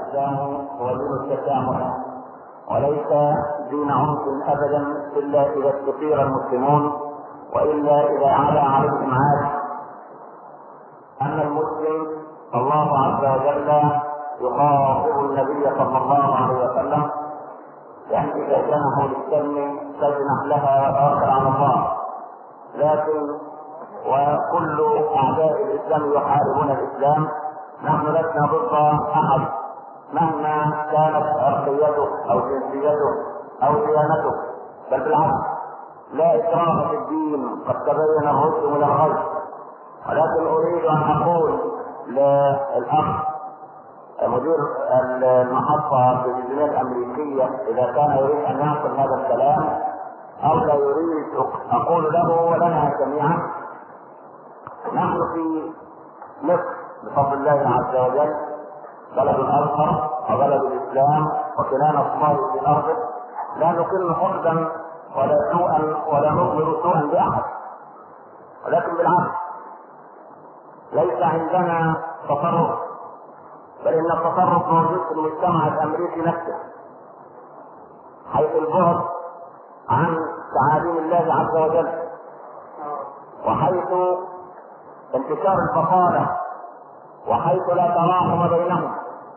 الإسلام هو دين التسامح، وليس دين عنف أبدا إلا إذا استثير المسلمون، وإلا إذا علا عليهم عاد. أن المسلم الله عز وجل يخاطب النبي صلى الله عليه وسلم يعني إذا جنحوا للسلم فاجنح لها وتوكل على الله. لكن وكل أعداء الإسلام يحاربون الإسلام، نحن لسنا ضد أحد مهما كانت عرقيته أو جنسيته أو ديانته، بل بالعكس لا إكراه في الدين، قد تبين الرشد من الغي. ولكن أريد أن أقول للأخ مدير المحطة في الجمهورية الأمريكية إذا كان يريد أن ينقل هذا الكلام أو لا يريد، أقول له ولنا جميعا: نحن في مصر بفضل الله عز وجل بلد الأزهر وبلد الإسلام وكنان الصالح في أرضه، لا نقل حقدا ولا سوءا ولا نظهر سوءا بأحد، ولكن بالعكس ليس عندنا تطرف، بل إن التطرف موجود في المجتمع الأمريكي نفسه، حيث البعد عن تعاليم الله عز وجل، وحيث انتشار البطالة، وحيث لا تراحم بينهم.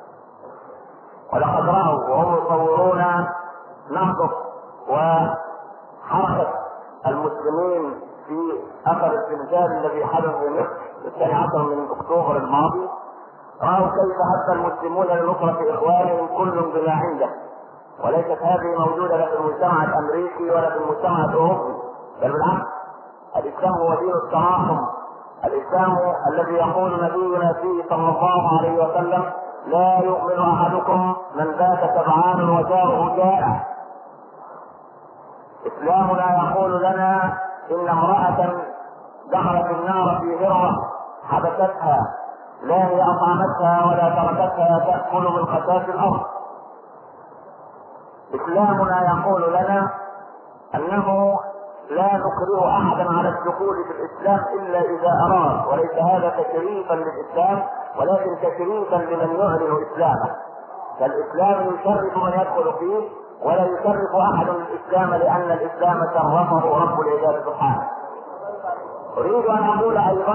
ولقد رأوا وهم يصورون نهضة وحركة المسلمين في أثر الزلزال الذي حدث في مصر 12 من أكتوبر الماضي، رأوا كيف أتى المسلمون لنصرة إخوانهم كل بما عنده، وليست هذه موجودة لا في المجتمع الأمريكي ولا في المجتمع الأوروبي، بل بالعكس الإسلام هو دين التراحم، الإسلام الذي يقول نبينا فيه صلى الله عليه وسلم: لا يؤمن أحدكم من بات شبعان وجاره جائع. إسلامنا يقول لنا إن امرأة دخلت النار في هرة حبستها، لا هي أطعمتها ولا تركتها تأكل من خشاش الأرض. إسلامنا يقول لنا أنه لا نكره أحدا على الدخول في الإسلام إلا إذا أراد، وليس هذا تشريفا للإسلام ولكن تشريفا لمن يعلن إسلامه. فالإسلام يشرف من يدخل فيه، ولا يشرف أحد الإسلام لأن الإسلام شرفه رب العباد سبحانه. أريد أن أقول أيضا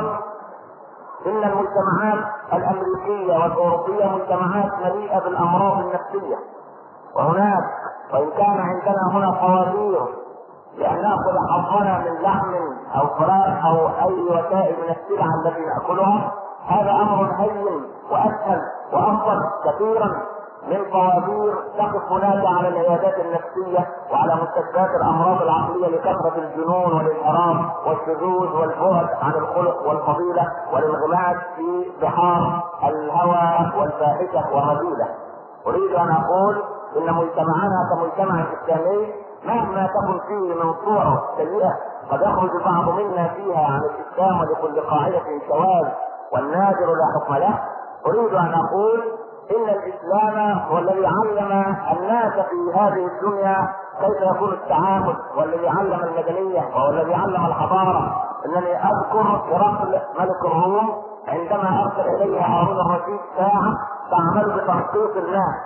إن المجتمعات الأمريكية والأوروبية مجتمعات مليئة بالأمراض النفسية، وهناك وإن كان عندنا هنا قوانين لأن نأخذ حظنا من لحم أو فراخ أو أي وسائل من السلع التي نأكلها، هذا أمر هين وأسهل وأفضل كثيرا من طوابير تقف هناك على العيادات النفسية وعلى مستشفيات الأمراض العقلية لكثرة الجنون والانحراف والشذوذ والبعد عن الخلق والفضيلة والانغماس في بحار الهوى والفاحشة والرذيلة. أريد أن أقول إن مجتمعنا كمجتمع إسلامي مهما تكن فيه من صور سيئة قد يخرج بعض منا فيها عن الإسلام ولكل قاعدة شواذ والنادر لا حكم له، أريد أن أقول إن الإسلام هو الذي علم الناس في هذه الدنيا كيف يكون التعامل، والذي علم المدنية، وهو الذي علم الحضارة. إنني أذكر هرقل ملك الروم عندما أرسل إليها هارون الرشيد ساعة تعمل بتنقيط الماء،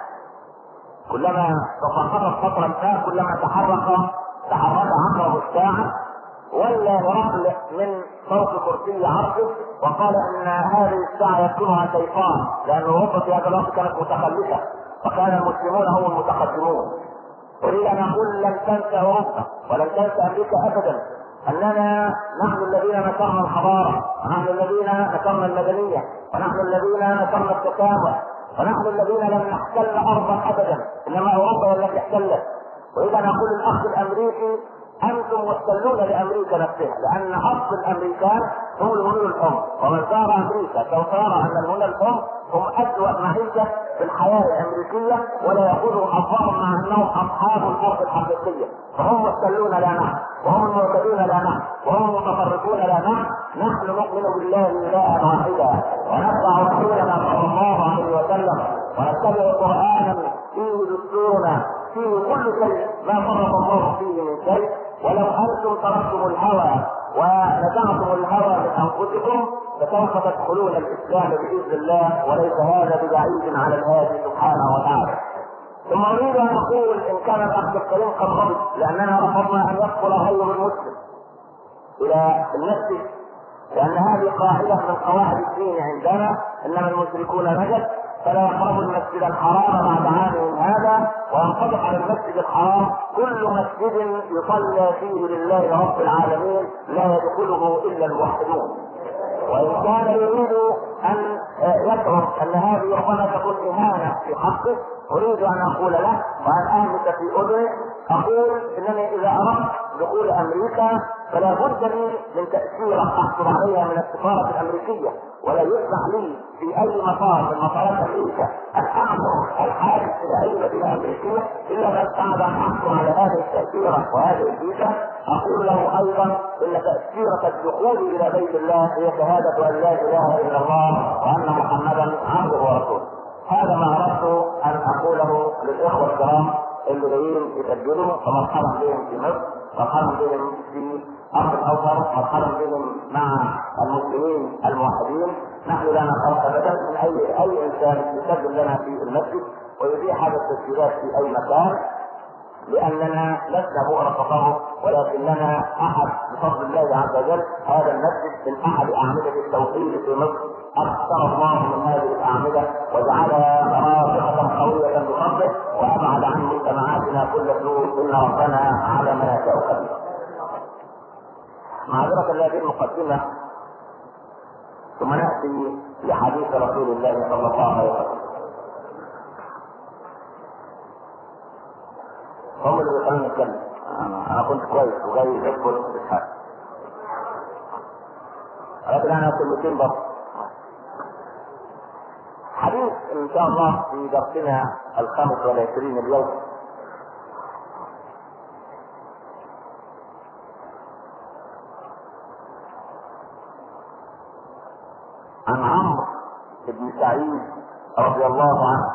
كلما تساقطت قطرة الماء كلما تحرك عقرب الساعة، ولا هرقل من فوق كرسي عرشه وقال ان هذه الساعة يسكنها شيطان، لان اوروبا في هذا الوقت كانت متخلفة وكان المسلمون هم المتقدمون. اريد ان اقول لن تنسى اوروبا ولن تنسى امريكا ابدا اننا نحن الذين نشرنا الحضارة، ونحن الذين نشرنا المدنية، ونحن الذين نشرنا التسامح، ونحن الذين لم نحتل ارضا ابدا، انما اوروبا التي احتلت. واريد ان اقول للاخ الامريكي: انتم محتلون لامريكا نفسها، لان اصل الامريكان هم الهنود الحمر، ومن زار امريكا سوف يرى ان الهنود الحمر هم اسوأ معيشة في الحياة الامريكية، ولا يأخذوا حظهم مع انهم اصحاب الارض الحقيقية. فهم محتلون لا نحن، وهم المعتدون لا نحن، وهم المتفرقون لا نحن. نحن نؤمن بالله الها واحدا، ونتبع رسولنا صلى الله عليه وسلم، ونتبع قرآنا فيه دستورنا، فيه كل شيء ما فرط الله فيه من شيء. ولو انتم تركتم الهوى ونزعتم الهوى من انفسكم فسوف تدخلون الاسلام باذن الله، وليس هذا ببعيد على الهادي سبحانه وتعالى. ثم اريد ان اقول ان كان الاخ الكريم قد غضب لاننا رفضنا ان يدخل غير المسلم الى المسجد، لان هذه قاعده من قواعد الدين عندنا، انما المشركون نجس فلا يقربوا المسجد الحرام بعد عامهم هذا، وينطبق على المسجد الحرام كل مسجد يصلى فيه لله رب العالمين لا يدخله الا الموحدون. وان كان يريد ان يشعر ان هذه ربما تكون اهانه في حقه، اريد ان اقول له وان اهمس في اذنه، اقول انني اذا اردت دخول امريكا فلا بد لي من تاشيره احصل عليها من السفاره الامريكيه، ولا يسمح لي في اي مطار من مطارات امريكا ان اعبر الحادث الى اي مدينه امريكيه الا بعد ان احصل على هذه التاشيره وهذه الفيزا. اقول له ايضا ان تاشيره الدخول الى بيت الله هي شهاده ان لا اله الا الله وان محمدا عبده ورسوله. هذا ما اردت ان اقوله للاخوه الكرام اللي جايين يسجلوا، فمرحبا بهم في مصر، مرحبا بهم في ارض الاوطان، مرحبا بهم مع المسلمين الموحدين. نحن لا نخاف ابدا من اي انسان يسجل لنا في المسجد ويذيع هذه التسجيلات في اي مكان، لاننا لسنا بؤر فقره، ولكننا احد بفضل الله عز وجل هذا المسجد من احد اعمده التوحيد في مصر، اكثر الله من هذه الاعمده وجعلها رافقه قويه بفضله، وابعد عن مجتمعاتنا كل سوء، ان ربنا على ما يشاء قدير. معذره هذه المقدمه، ثم ناتي لحديث رسول الله صلى الله عليه وسلم. هم اللي بيخلوني اتكلم، انا كنت كويس وجاي ادخل في الحاجه، لكن انا كلمتين بس. حديث ان شاء الله في درسنا 25 اليوم عن عمرو بن سعيد رضي الله عنه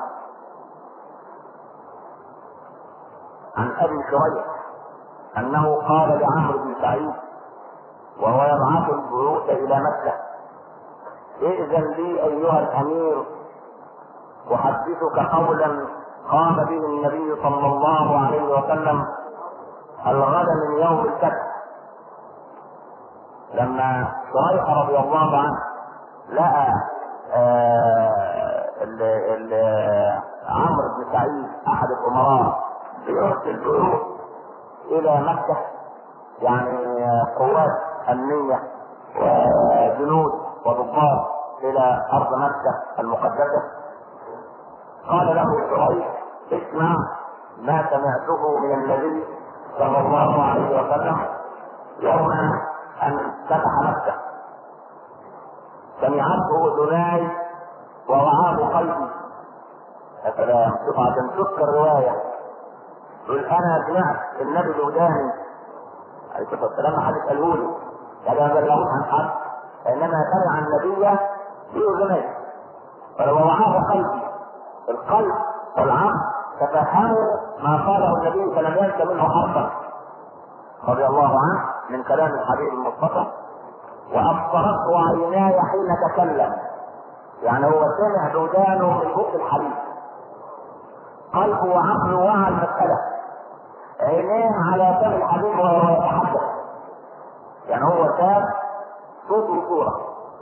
عن ابي شريح انه قال لعمرو بن سعيد وهو يبعث البعوث الى مكه: ائذن لي ايها الامير احدثك قولا قام به النبي صلى الله عليه وسلم الغد من يوم الفتح. لما شريح رضي الله عنه لقى عمرو بن سعيد احد الامراء بيرسل جنود الى مكه، يعني قوات امنيه وجنود وضباط الى ارض مكه المقدسه، قال له شريح: اسمع ما سمعته من النبي صلى الله عليه وسلم يوم ان فتح مكه، سمعته اذناي ووعاه قلبي. يا سلام، شوف عشان تذكر الروايه يقول انا سمعت النبي الوداني عليه الصلاه والسلام، حد قاله لي يعني ما بلغوش عن حد، انما سمع النبي باذنيه ولو وعاه قلبي. القلب والعقل تفهموا ما قاله النبي فلم ينس منه حرفا رضي الله عنه من كلام الحبيب المصطفى. وابصرته عيناي حين تكلم، يعني هو سمع بودانه من بق الحبيب، قلبه وعقله وعى المسألة، عينيه على فم الحبيب وهو يتحدث، يعني هو شاف صوت وصورة.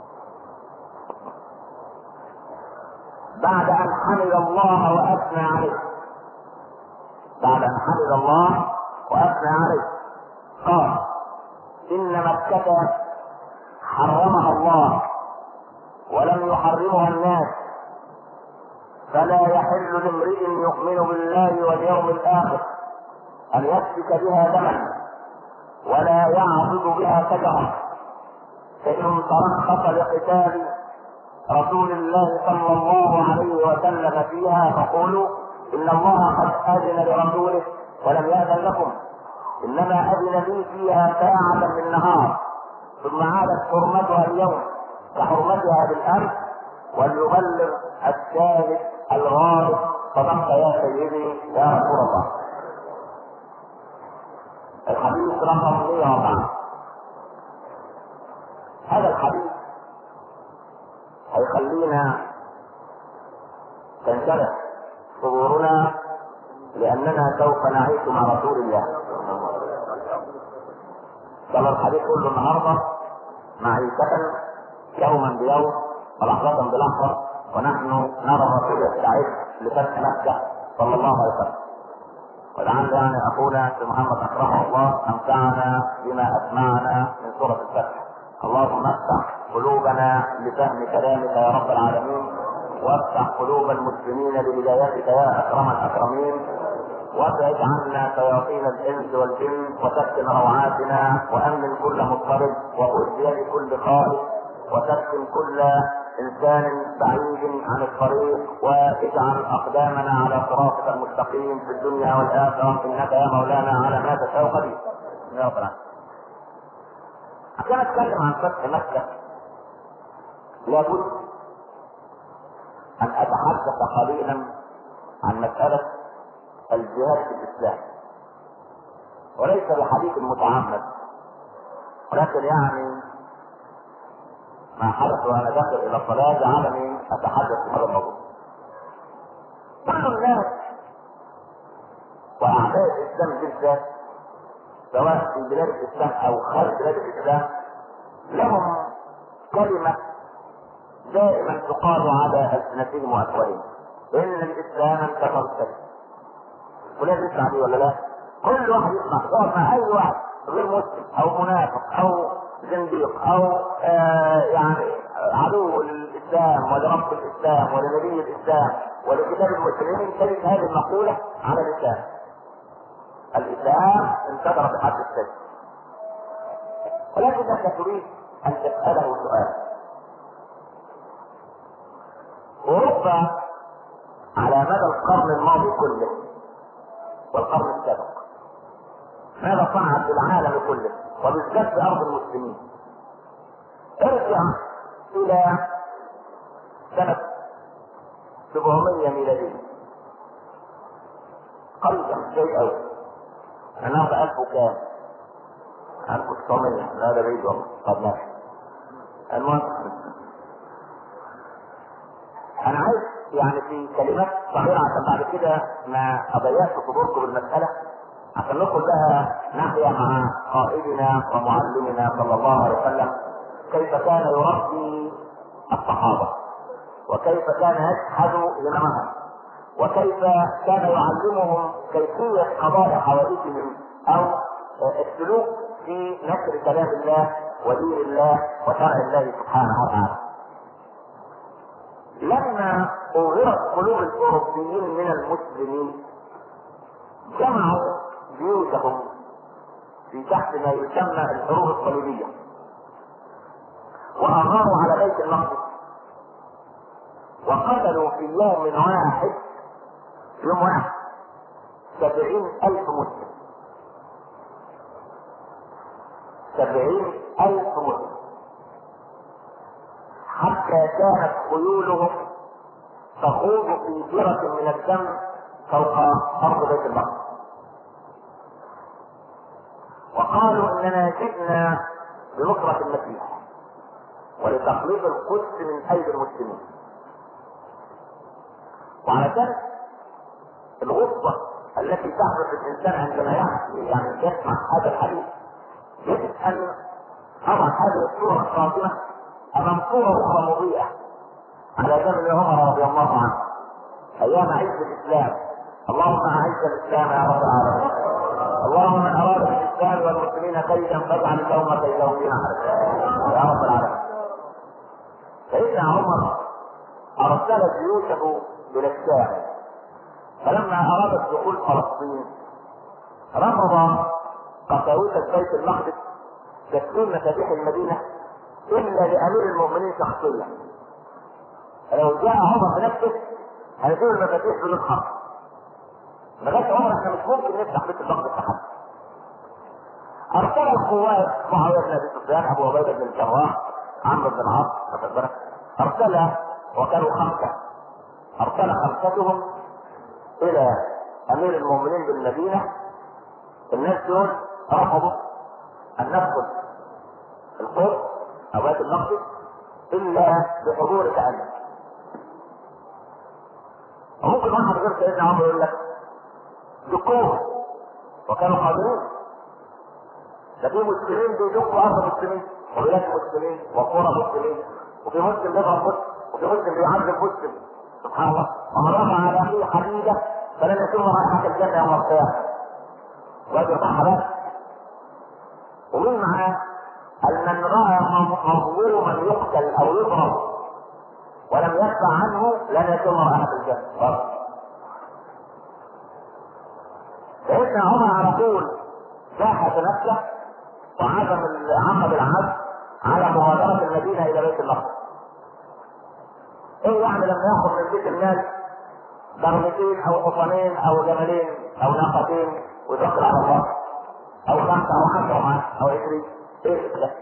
بعد ان حمد الله واثنى عليه، بعد ان حمد الله واثنى عليه قال: ان مكة حرمها الله ولم يحرمها الناس، فلا يحل لامرئ يؤمن بالله واليوم الاخر ان يسفك بها دما ولا يعضد بها شجرا، فان ترخص لقتال رسول الله صلى الله عليه وسلم فيها فقولوا ان الله قد اذن لرسوله ولم ياذن لكم، انما اذن لي فيها ساعة من النهار ثم عادت حرمتها اليوم كحرمتها بالامس، وليبلغ الشاهد الغائب صدقت يا سيدي يا رسول الله. الحديث رقم 104. هذا الحديث يخلينا تنشرح صدورنا، لأننا سوف نعيش مع رسول الله. كما الحديث كله النهارده معيشة يوما بيوم ولحظة بلحظة، ونحن نرى الرسول يستعد لفتح مكة صلى الله عليه وسلم. ولعل يعني اخونا في محمد اكرمه الله امتعنا بما اسمعنا من سورة الفتح. اللهم افتح قلوبنا لفهم كلامك يا رب العالمين، وافتح قلوب المسلمين لهدايتك يا اكرم الاكرمين، وابعد عنا شياطين الانس والجن، وسكن روعاتنا، وامن كل مضطرب، وخذ بيد كل خائف، وسكن كل انسان بعيد عن الطريق، واجعل اقدامنا على صراطك المستقيم في الدنيا والاخره، انك يا مولانا على ما تشاء قدير. يا رب العالمين. عشان اتكلم عن فتح مكه لابد ان اتحدث قليلا عن مساله الجهاد في الاسلام، وليس بحديث متعمد، ولكن يعني ما حدث وانا داخل الى الصلاه جعلني اتحدث في هذا الموضوع. كل الناس واعداء الاسلام بالذات سواء في بلاد الاسلام او خارج بلاد الاسلام لهم كلمه دائما تقال على السنتهم وافواههم: ان الاسلام انتشر السلام. ولازم يسمع دي ولا لا؟ كل واحد يسمع، يقعد مع اي واحد غير مسلم او منافق او زنديق او يعني عدو للاسلام ولرب الاسلام ولنبي الاسلام ولكتاب المسلمين، تجد هذه المقوله على لسان: الاسلام انتشر بحد السلام. ولكنك تريد ان تساله سؤال: اوروبا على مدى القرن الماضي كله والقرن السابق ماذا صنعت بالعالم كله وبالذات في ارض المسلمين؟ ارجع الى سنة 700 ميلادية، قريبا شيء قوي. النهارده 1000 وكام؟ 1900. لا ده بعيد والله. طب ماشي. المهم انا عايز يعني في كلمات صغيرة عشان بعد كده ما اضيعش صدوركم بالمسألة، عشان ندخل بها ناحية مع قائدنا ومعلمنا صلى الله عليه وسلم كيف كان يربي الصحابة، وكيف كان يشهد هممهم، وكيف كان يعلمهم كيفية قضاء حوائجهم او السلوك في نشر كلام الله ودين الله وشرع الله سبحانه وتعالى. لما أغرت قلوب الأوروبيين من المسلمين جمعوا جيوشهم في تحت ما يسمى الحروب الصليبية، وأغاروا على بيت المقدس، وقتلوا في يوم واحد 70,000 مسلم. 70,000 مسلم، حتى كانت خيولهم تخوض في جرة من الدم فوق أرض بيت المقدس. وقالوا إننا جئنا بنصرة المسيح ولتخليص القدس من أيدي المسلمين. وعلى ذلك الغصة التي تحدث الإنسان عندما يعني يسمع هذا الحديث يجب أن أضع هذه الصورة القاتمة أمام صورة أخرى مضيئة على زمن عمر رضي الله عنه أيام عز الإسلام. اللهم أعز الإسلام يا رب العالمين، اللهم من أراد بالإسلام والمسلمين كيدا فاجعل اليوم كيدهم في نحره يا رب العالمين. سيدنا عمر أرسل جيوشه إلى الشام، فلما أرادت دخول فلسطين رفض قساوسة بيت المقدس تسليم مفاتيح المدينة إلا لأمير المؤمنين شخصيا. لو جاء عمر بنفسه هيدير المفاتيح بدون حرب. لغاية عمر احنا مش ممكن نفتح بيت المقدس لحد. أرسل القوات معاوية بن أبي سفيان، أبو عبيدة بن الجراح، عمرو بن العاص، أرسل وكانوا 5، أرسل 5 إلى أمير المؤمنين بالمدينة. الناس دول رفضوا أن ندخل القدس أو بيت المقدس الا بحضورك انت. وممكن واحد غير سيدنا عمر يقول لك دكوه وكانوا قادرين، ده في مسلمين بيدقوا ارض مسلمين وبلاد مسلمين وقرى مسلمين، وفي مسلم بيضرب مسلم، وفي مسلم بيعذب مسلم. سبحان الله. ومن رفع على اخيه حديده فلن يتم رائحه الجنه يوم القيامه. وادي صح. ومن معاه ان من راى مظلوما يقتل او يضرب ولم يدفع عنه لن يتم رائحه الجنه. سيدنا عمر على طول جاهز نفسه وعقد العهد على مغادرة المدينة إلى بيت المقدس. إيه يعني لما يأخذ من بيت المال ضربتين أو حصانين أو جملين أو ناقتين ويدخل على الله، أو 5 أو 10 أو 20، إيه ده؟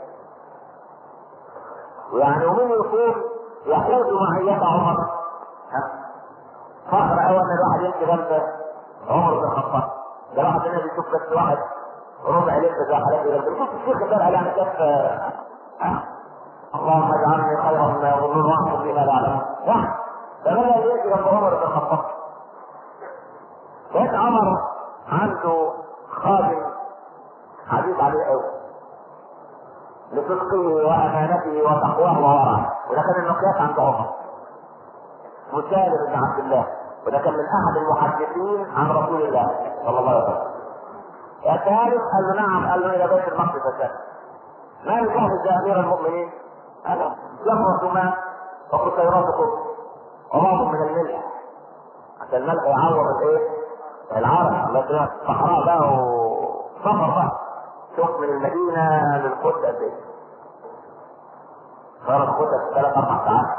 ويعني ومين يقول يحوز معية عمر؟ فخر أول ما الواحد يمشي جنب عمر بن الخطاب. ده واحد هنا بيشوف بس واحد ربع ليلة زي حالات يقول شوف الشيخ ده قال يعني كيف اللهم اجعلني خيرا مما يظنون واحد بما لا يعلمون. واحد فبدأ يمشي جنب عمر بن الخطاب. كان عمر عنده خادم عزيز عليه قوي لصدقه وامانته وتقواه وورعه، وده كان المقياس عند عمر. مسالم بن عبد الله، وده كان من احد المحدثين عن رسول الله صلى الله عليه وسلم. يا سالم؟ قال له نعم. قال له الى بيت المقدس يا سالم. ما يجهز يا امير المؤمنين؟ قال جمرة ماء وقصيراتكم ومعظم من الملح، عشان الملح يعوض الايه؟ العرق. الله يسلمك. صحراء بقى وسفر بقى. شوف من المدينة للقدس قد ايه؟ صار القدس 3-4 ساعات.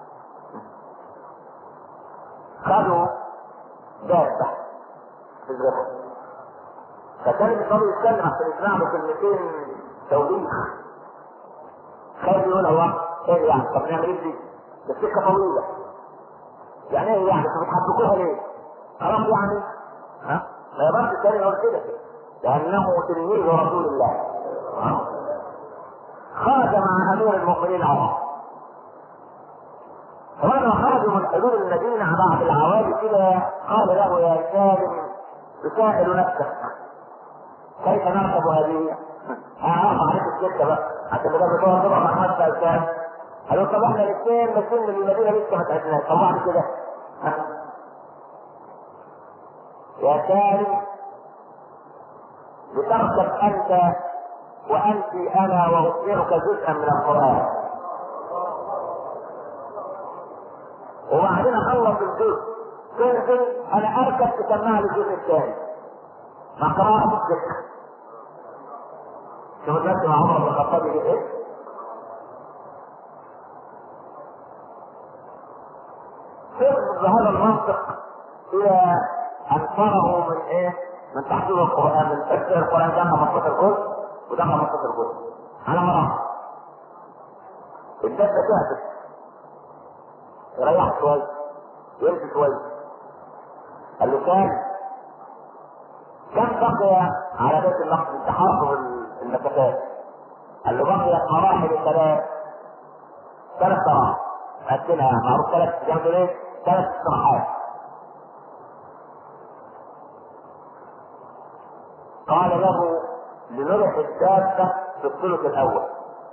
خدوا دابة في الزبط، فكان النبي يتكلم عشان يسمع له كلمتين توبيخ. خايف يقول هو ايه يعني؟ طب نعمل ايه دي؟ ده السكه طويله. يعني ايه يعني؟ انتوا بتحبكوها ليه؟ خلاص يعني؟ ها؟ ما يقدرش الثاني يقول كده لانه تلميذ رسول الله. خرج مع امير المؤمنين عمر. فلما خرجوا من حدود المدينه بعد العوالي كده قال له يا سالم تسائل نفسك كيف نركب هذه؟ اعرف عليك السكه بقى عشان بدل ما تقعد مع محمد فلسان. قالوا طب احنا الاثنين ماشيين من المدينه لسه ما تعبناش، طب بعد كده يا سالم لتركب انت وانت انا واخبرك جزءا من القران، وبعدين اخلص الجزء تنزل انا اركب تسمع لي الجزء الثاني مقراءة الذكر. شوف الناس مع عمر بن الخطاب يجي ايه؟ سر بهذا المنطق الى ان فرغوا من ايه؟ من تحضير القران، من تفسير القران. ده 15 جزء وده 15 جزء على مراحل. الدفة تهدف يريح شويه يمشي شويه. اللسان كم بقي على بيت المقدس تحافظ المسافات؟ قال له بقيت مراحل 3 مراحل قدنا معروف 3 جنب ليه؟ 3 استراحات. قال له لنرح الدابة في الثلث الأول،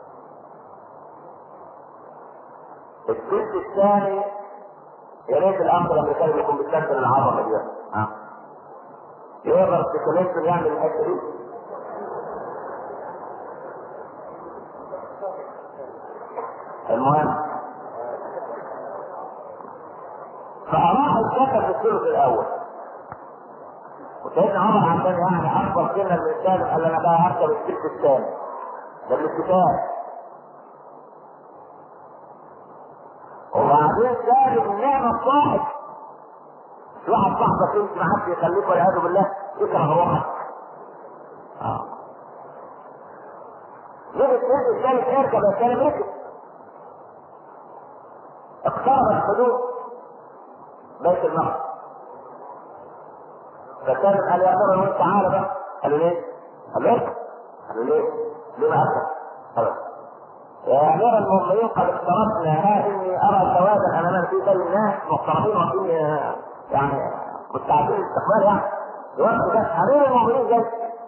الثلث الثاني يا ريت الأمر الأمريكاني يكون بيستخدم العظمة دي. يقدر كلينتون يعمل الحته دي؟ المهم فأراح الكتب في الثلث الأول، وسيدنا عمر عشان يعني أكبر سنا من الثالث قال أنا بقى هركب الثلث الثاني ده بالاتفاق. وبعدين سالم النعمة الصاحب، في واحد صاحبك يمشي ما حدش يخليك والعياذ بالله يكره روحك. يجي الثلث الثالث اركب يا سالم ركب. اقتربت حدود بيت المقدس، فسالم قال يا ترى وانت تعالى بقى. قال له ليه؟ قال له اركب. قال له ليه؟ ليه ما اركب؟ خلاص يا امير المؤمنين قد اقتربنا، ها اني ارى سوادا امامنا في بين الناس مقتربين وفي يعني مستعدين للاستقبال، يعني الوقت ده امير المؤمنين جاي.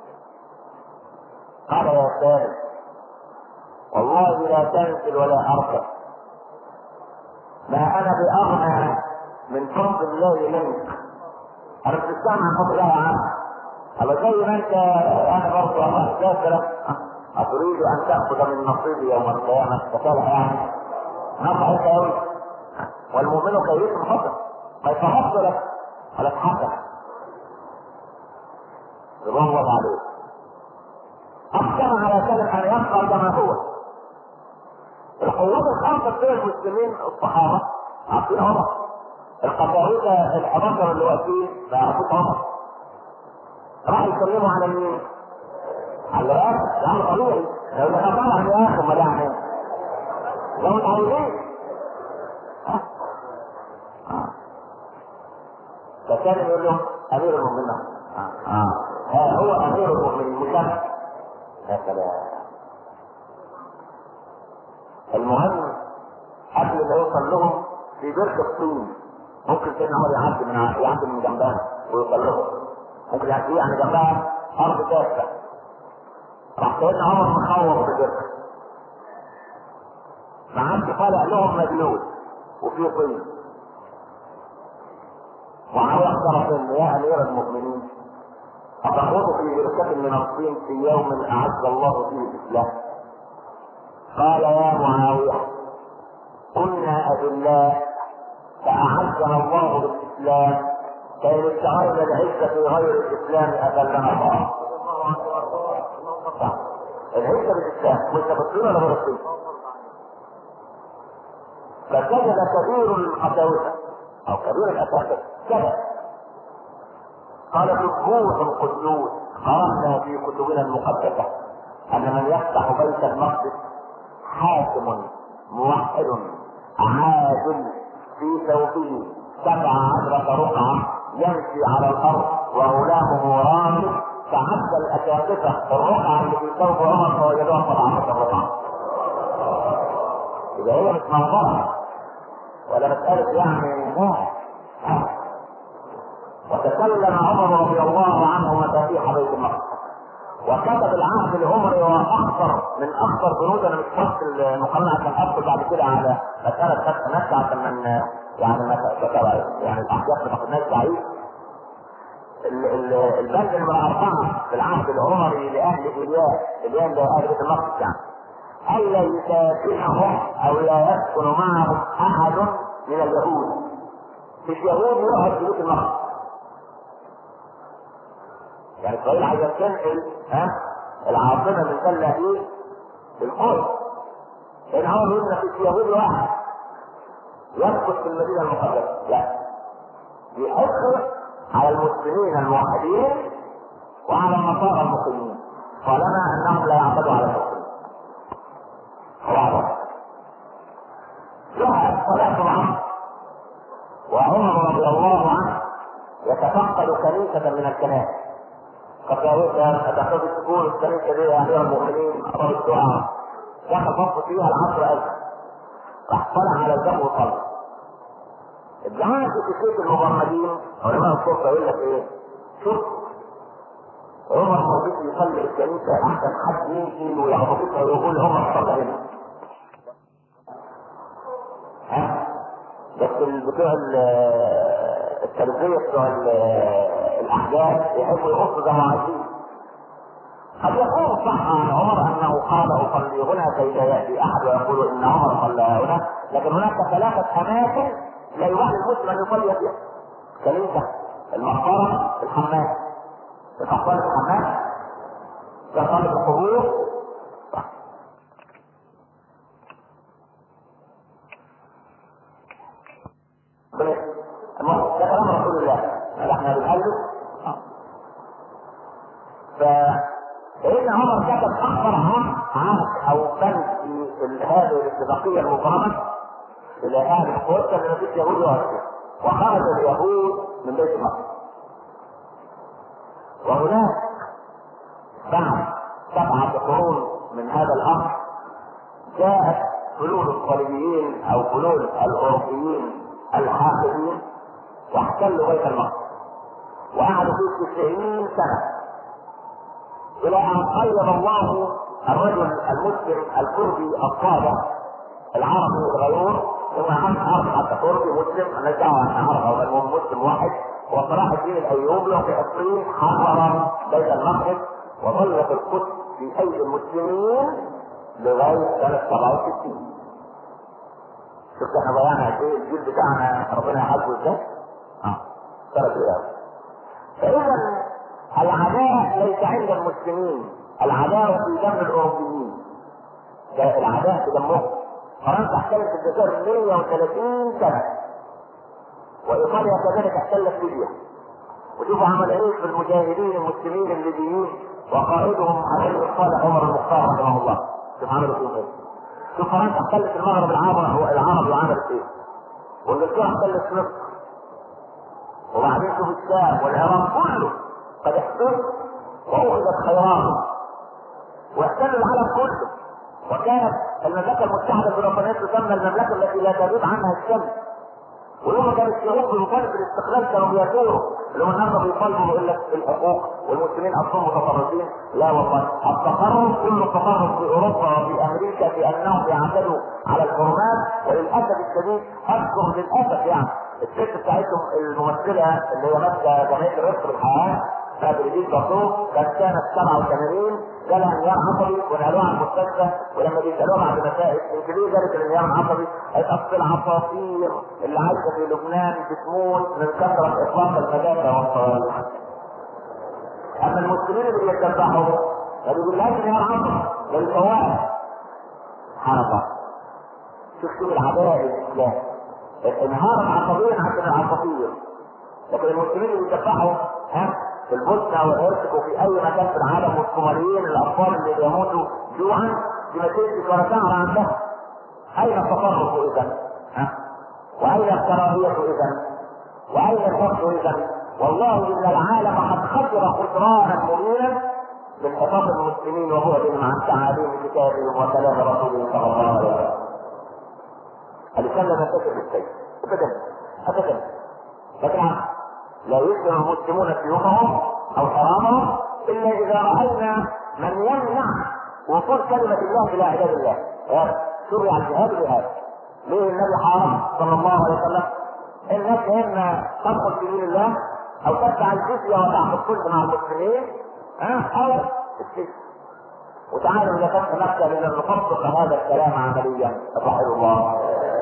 قال يا سالم والله لا تنزل ولا اركب، ما انا باغنى من فضل الله منك، انا بتستمع عن فضل الله يا عم. الله زي ما انت انا برضه الله ذاكره اتريد ان تاخذ من نصيبي يوم القيامه فصالح، يعني نصح انت قوي. والمؤمن كيف محسن ما يتحط لك ولا تحسن يغضب عليه. اقسم على سلم ان يبقى كما هو. القوات الخمسه بتوع المسلمين الصحابه عارفين عمر، القساوسه ال11 اللي واقفين ما يعرفوش عمر، راح يسلموا على مين؟ على الرئاسه. يعني طبيعي لو ده طبعا يا اخي ما يعني لو متعودين فكان يقول لهم امير المؤمنين ها هو امير المؤمنين مكان. يا سلام. المهم قبل ما يوصل لهم في بركة الطين، ممكن سيدنا عمر يعدي من جنبها ويوصل لهم، ممكن يعدي يعني جنبها ارض كافة. راح سيدنا عمر مخوف بالبركة، ما عادش طالع لهم مجلود وفي طين، وعلى طرفين يا امير المؤمنين أتخوض في بركة من الطين في يوم أعز الله فيه الإسلام. قال يا معاوية كنا أذلاء فأعزنا الله بالإسلام، فإن ادعينا العزة في غير الإسلام أذلنا الله. العزة بالإسلام وأنت بالطين ولا غير الطين؟ فسجد كبير القساوسة أو كبير الأساتذة سجد قال سبوح القدوس قرأنا في كتبنا المقدسة أن من يفتح بيت المقدس حاكم موحد عادل في ثوبه 17 رقعة يمشي على الأرض وغلامه رامي، فعد الأساتذة الرقعة اللي في ثوب عمر فوجدوها 17 رقعة. إذا هي مش موضوع ولا مسألة يعني وتكلم عمر رضي الله عنه مفاتيح بيت المقدس وكتب العهد العمري واخطر من اخطر بنود. انا مش فاكر المقارنه عشان ادخل بعد كده على مساله فتح مكه عشان من يعني يعني الاحداث ما تاخدناش بعيد. البند نمره 4 في العهد العمري لاهل الياء لاهل بيت المقدس يعني الا يساكنهم او لا يسكن معهم احد من اليهود. مش يهود يقعد في بيت المقدس، يعني اسرائيل عايزه تنقل العاصمه من تل ابيب للقدس، لان هو بيقول ان في يهودي واحد يسكت في المدينه المقدسه. لا، بيحث على المسلمين الموحدين وعلى النصارى المقيمين طالما انهم لا يعتدوا على المسلمين. جاءت صلاه العصر وعمر رضي الله عنه يتفقد كنيسه من الكنائس قساوسة أتخذ تكون الكنيسة دي أهل المؤمنين أمر الدعاء وتفق فيها العصر ألف. راح طلع على الجنب وصلى. الدعاء في كيف المبرمجين علماء الصوفة يقول لك إيه؟ شوف عمر موجود يصلي الكنيسة أحسن حد يمشي ويعرفها ويقول عمر صلى هنا. بس بتوع التربية بتوع الأحداث يحبوا يخصوا زي ما عايزين. قد يكون صح عن عمر أنه قال أصلي هنا كي لا يأتي أحد ويقول إن عمر صلى هنا، لكن هناك 3 أماكن لا يباح للمسلم أن يصلي فيها: كنيسة، المقبرة، الحمام. تصلي في الحمام، تصلي في القبور. ده كلام رسول الله احنا بنقلد. فإن عمر كتب أكبر عهد أو بند في هذه الاتفاقية المبرمة إلى أهل القدس اللي مفيش يهود وهكذا، وخرج اليهود من بيت المقدس. وهناك بعد 7 قرون من هذا الأمر جاءت فلول الصليبيين او فلول الاوروبيين الحاقدين واحتلوا بيت المقدس وقعدوا فيه 90 سنه الى ان قيد الله الرجل المسلم الكردي الطابع العربي الغيور ثم عرب حتى كردي مسلم مالناش دعوه احنا عرب او المهم مسلم واحد هو صلاح الدين الايوبي وفي حصين حرر بيت المقدس وظلت القدس في ايدي المسلمين لغايه سنه 67. شفت احنا ضيعنا قد ايه الجيل بتاعنا ربنا يحاسبه ازاي؟ ثلاث ريال. فاذا العداء ليس عند المسلمين، العداء في دم الاوروبيين. العداء في دمهم. فرنسا احتلت الجزائر 130 سنه وايطاليا كذلك احتلت ليبيا. وشوفوا عمل ايه في المجاهدين المسلمين الليبيين وقائدهم علي الصالح عمر المختار رحمه الله. شوف عملوا فيهم ايه. شوف فرنسا احتلت المغرب العربي وعملت ايه. وانجلترا احتلت مصر. وبعدين شوف الشام والعراق كله قد احتلت واخذت خيراته واحتلوا العالم كله. وكانت المملكه المتحده البريطانيه تسمى المملكه التي لا تغيب عنها الشمس. ولما كان الشعوب بيطالب بالاستقلال كانوا بيثوروا اللي هم النهارده بيطالبوا يقول لك الحقوق والمسلمين اصلا متطرفين. لا والله التطرف كل التطرف في اوروبا وفي امريكا في انهم يعتدوا على الحرمات. وللاسف الشديد اذكر للاسف يعني الست بتاعتهم الممثله اللي هي ماسكه جمعيه الرفق بالحياه بريجيت بارتو كانت 87 جالها انهيار عصبي ونقلوها على المستشفى. ولما بيسالوها بعد مسائل انت ليه جالك الانهيار العصبي؟ قالت اصل العصافير اللي عايشه في لبنان بتموت من كثره اطلاق المدافع والصواريخ. اما المسلمين اللي بيتذبحوا ما بيقولهاش انهيار عصبي للفوائد. سبحان الله. شوف العداء الاسلام انهارت عصبيا عشان العصافير. لكن المسلمين اللي بيتذبحوا في البوسنه والهرسك وفي اي مكان في العالم والصوماليين الاطفال اللي بيموتوا جوعا دي مسيرة ولا شعر عندها. اين التطرف اذا؟ واين الكراهيه اذا؟ واين الحقد اذا؟ والله ان العالم قد خسر خسرانا مبينا من حفاظ المسلمين وبعدهم عن تعاليم كتابهم وكلام رسوله صلى الله عليه وسلم. الاسلام لا ينتشر بالسيف ابدا لكن لا يسلم المسلمون سيوفهم او حرامهم الا اذا راينا من يمنع وصول كلمه الله الى عباد الله. شرع الجهاد بهذا. ليه النبي حرم صلى الله عليه وسلم الناس اما تدخل في دين الله او تدفع الجزيه وتعمل الصلح مع المسلمين او السجن. وتعالوا الى فتح مكه لنطبق هذا الكلام عمليا. رحمه الله.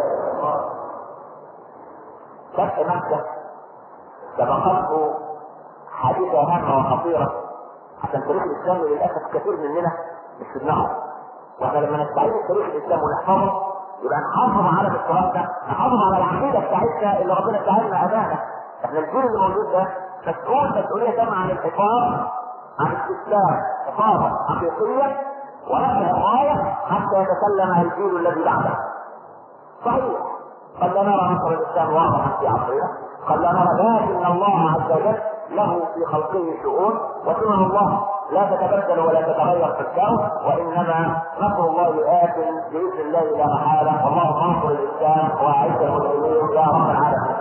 فتح مكه سبقته حادثة هامة وخطيرة عشان تاريخ الإسلام للأسف كثير مننا مش في دماغه. واحنا لما نستعيد تاريخ الإسلام ونحفظه يبقى نحافظ على التراث ده، نحافظ على العقيدة بتاعتنا اللي ربنا ساعدنا أبانا. احنا الجيل اللي موجود ده مسؤولية تامة عن الحفاظ عن الإسلام حفاظا حقيقيا ورفع الراية حتى يتسلم الجيل الذي بعده. صحيح قد لا نرى نصر الإسلام واضحا في عصرنا، قد لا نرى، لكن الله عز وجل له في خلقه شؤون وسنن الله لا تتبدل ولا تتغير في الكون، وانما نصر الله آت باذن الله لا محاله. اللهم انصر الاسلام واعز المسلمين يا رب العالمين.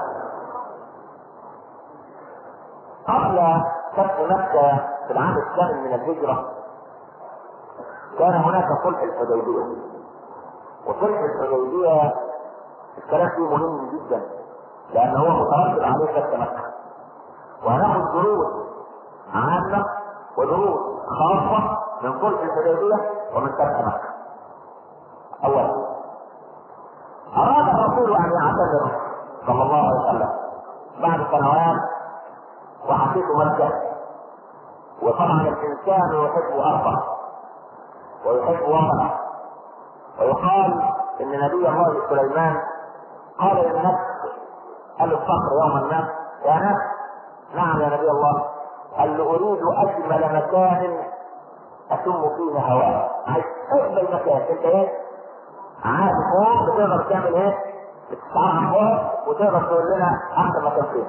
قبل فتح مكه في العام الثامن من الهجره كان هناك صلح الحديبيه. وصلح الحديبيه الكلام فيه مهم جدا لأن هو مترتب عليه فتح مكة. وهناخد دروس عامة ودروس خاصة من صلح الحديبية ومن فتح مكة. أولا أراد الرسول أن يعتذر صلى الله عليه وسلم بعد سنوات وحديث مكة. وطبعا الإنسان يحب أرضه ويحب وطنه. ويقال إن نبي الله سليمان قال للنفس قال الصقر يوما ما يا نفس. نعم يا نبي الله. قال له اريد اجمل مكان اشم فيه هواء. عايز اجمل مكان. انت ايه عارف فوق بتقدر تعمل ايه؟ بتتعرف فوق وتقدر تقول لنا احسن مكان فين.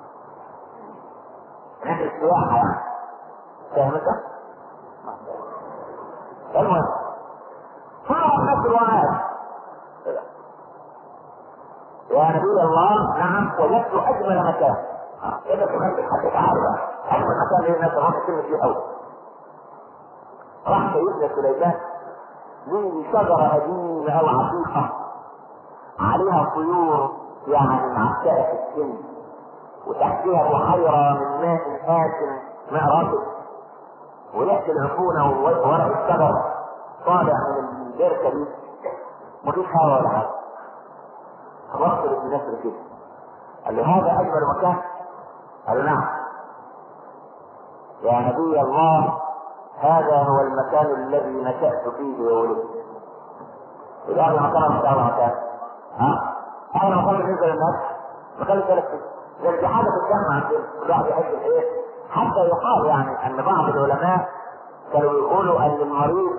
نحن السياحه يعني فاهم انت؟ المهم صار الناس رعاة يا نبي الله نعم وجدت اجمل مكان. كده تخلي حد تعالى اجمل مكان ليه الناس راح تكلم فيه قوي. راح سيدنا سليمان ليه شجره قديمه او عتيقه عليها طيور يعني معتقه في السن، وتحتها بحيره من ماء آسن ماء راكد، وريحه العفونه وورق الشجر طالع من البركه دي، مفيش هوا ولا حاجه. وصل ابن نسر كده قال له هذا اجمل مكان؟ قال له نعم يا نبي الله، هذا هو المكان الذي نشأت فيه وولدت. إذا أغلى مكان مش أغلى مكان. أغلى مكان بالنسبة للناس مكان الثلاث فيه. لأن دي حاجة تتجمع عندنا كل واحد يحب إيه؟ حتى يقال يعني أن بعض العلماء كانوا يقولوا أن المريض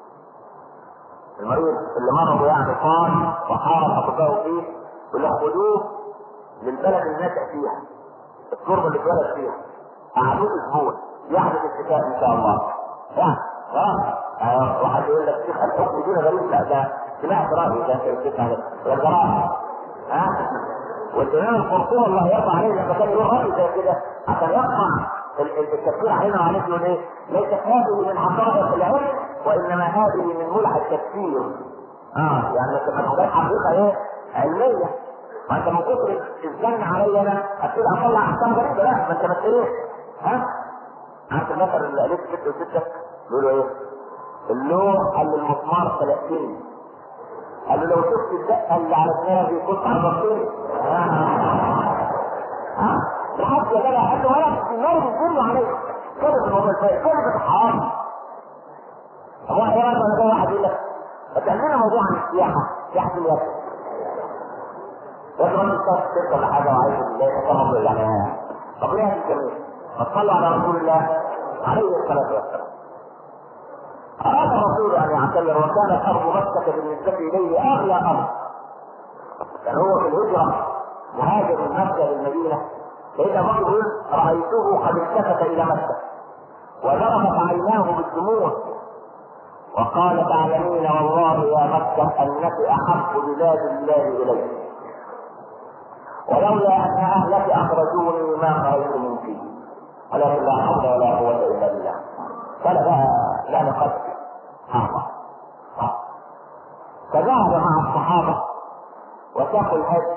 اللي مرضوا يعني قام وحارب أطباءه فيه ويأخذوه للبلد اللي نشأ فيها، التربة اللي اتولد فيها، قعدوه أسبوع يحدث الشفاء إن شاء الله. يعني واحد يقول لك شيخ الحكم دي غريب، لا ده سمعت رأيي كان في الشيخ والجراحة. والإمام القرطبي الله يرضى عليه لما كان يقول رأي زي كده عشان يقطع التفسير علينا وعليه يقول ايه؟ ليست هذه من حقائق العلم وإنما هذه من ملح التفسير. يعني ما تبقاش حقيقة ايه؟ علمية. ما انت من كتر الزن علي انا ابتدي اطلع احكام غريبة، لا ما انت ما ايه؟ عارف المثل اللي قالت 6 و6 بيقولوا ايه؟ اللوح اللي المسمار 30 قال له لو شفت الدقه اللي على دماغي كنت عرفتني. لحد يا جدع قال له ولا النار بتدل عليك كده في الموضوع كده في الحرام. هو ايه ولا ده واحد يقول لك اتعلمنا موضوع عن السياحه، سياحه اليد. يا جماعه الشخص ولا حاجه وعايز يتفضل يعني ربنا يهدي الجميع. فصلوا على رسول الله عليه الصلاه والسلام. أراد الرسول أن يعتمر وكانت أرض مكة بالنسبة إليه أغلى أرض. كان هو في الهجرة مهاجر من مكة للمدينة. سيدنا بكر يقول رأيته قد التفت إلى مكة وذرفت عيناه بالدموع وقال تعلمين والله يا مكة أنك أحب بلاد الله إليه ولولا أن أهلك أخرجوني ما خرجت منك ولكن لا حول ولا قوة إلا بالله. قال لا نقدر فذهب مع الصحابة وساقوا الهدي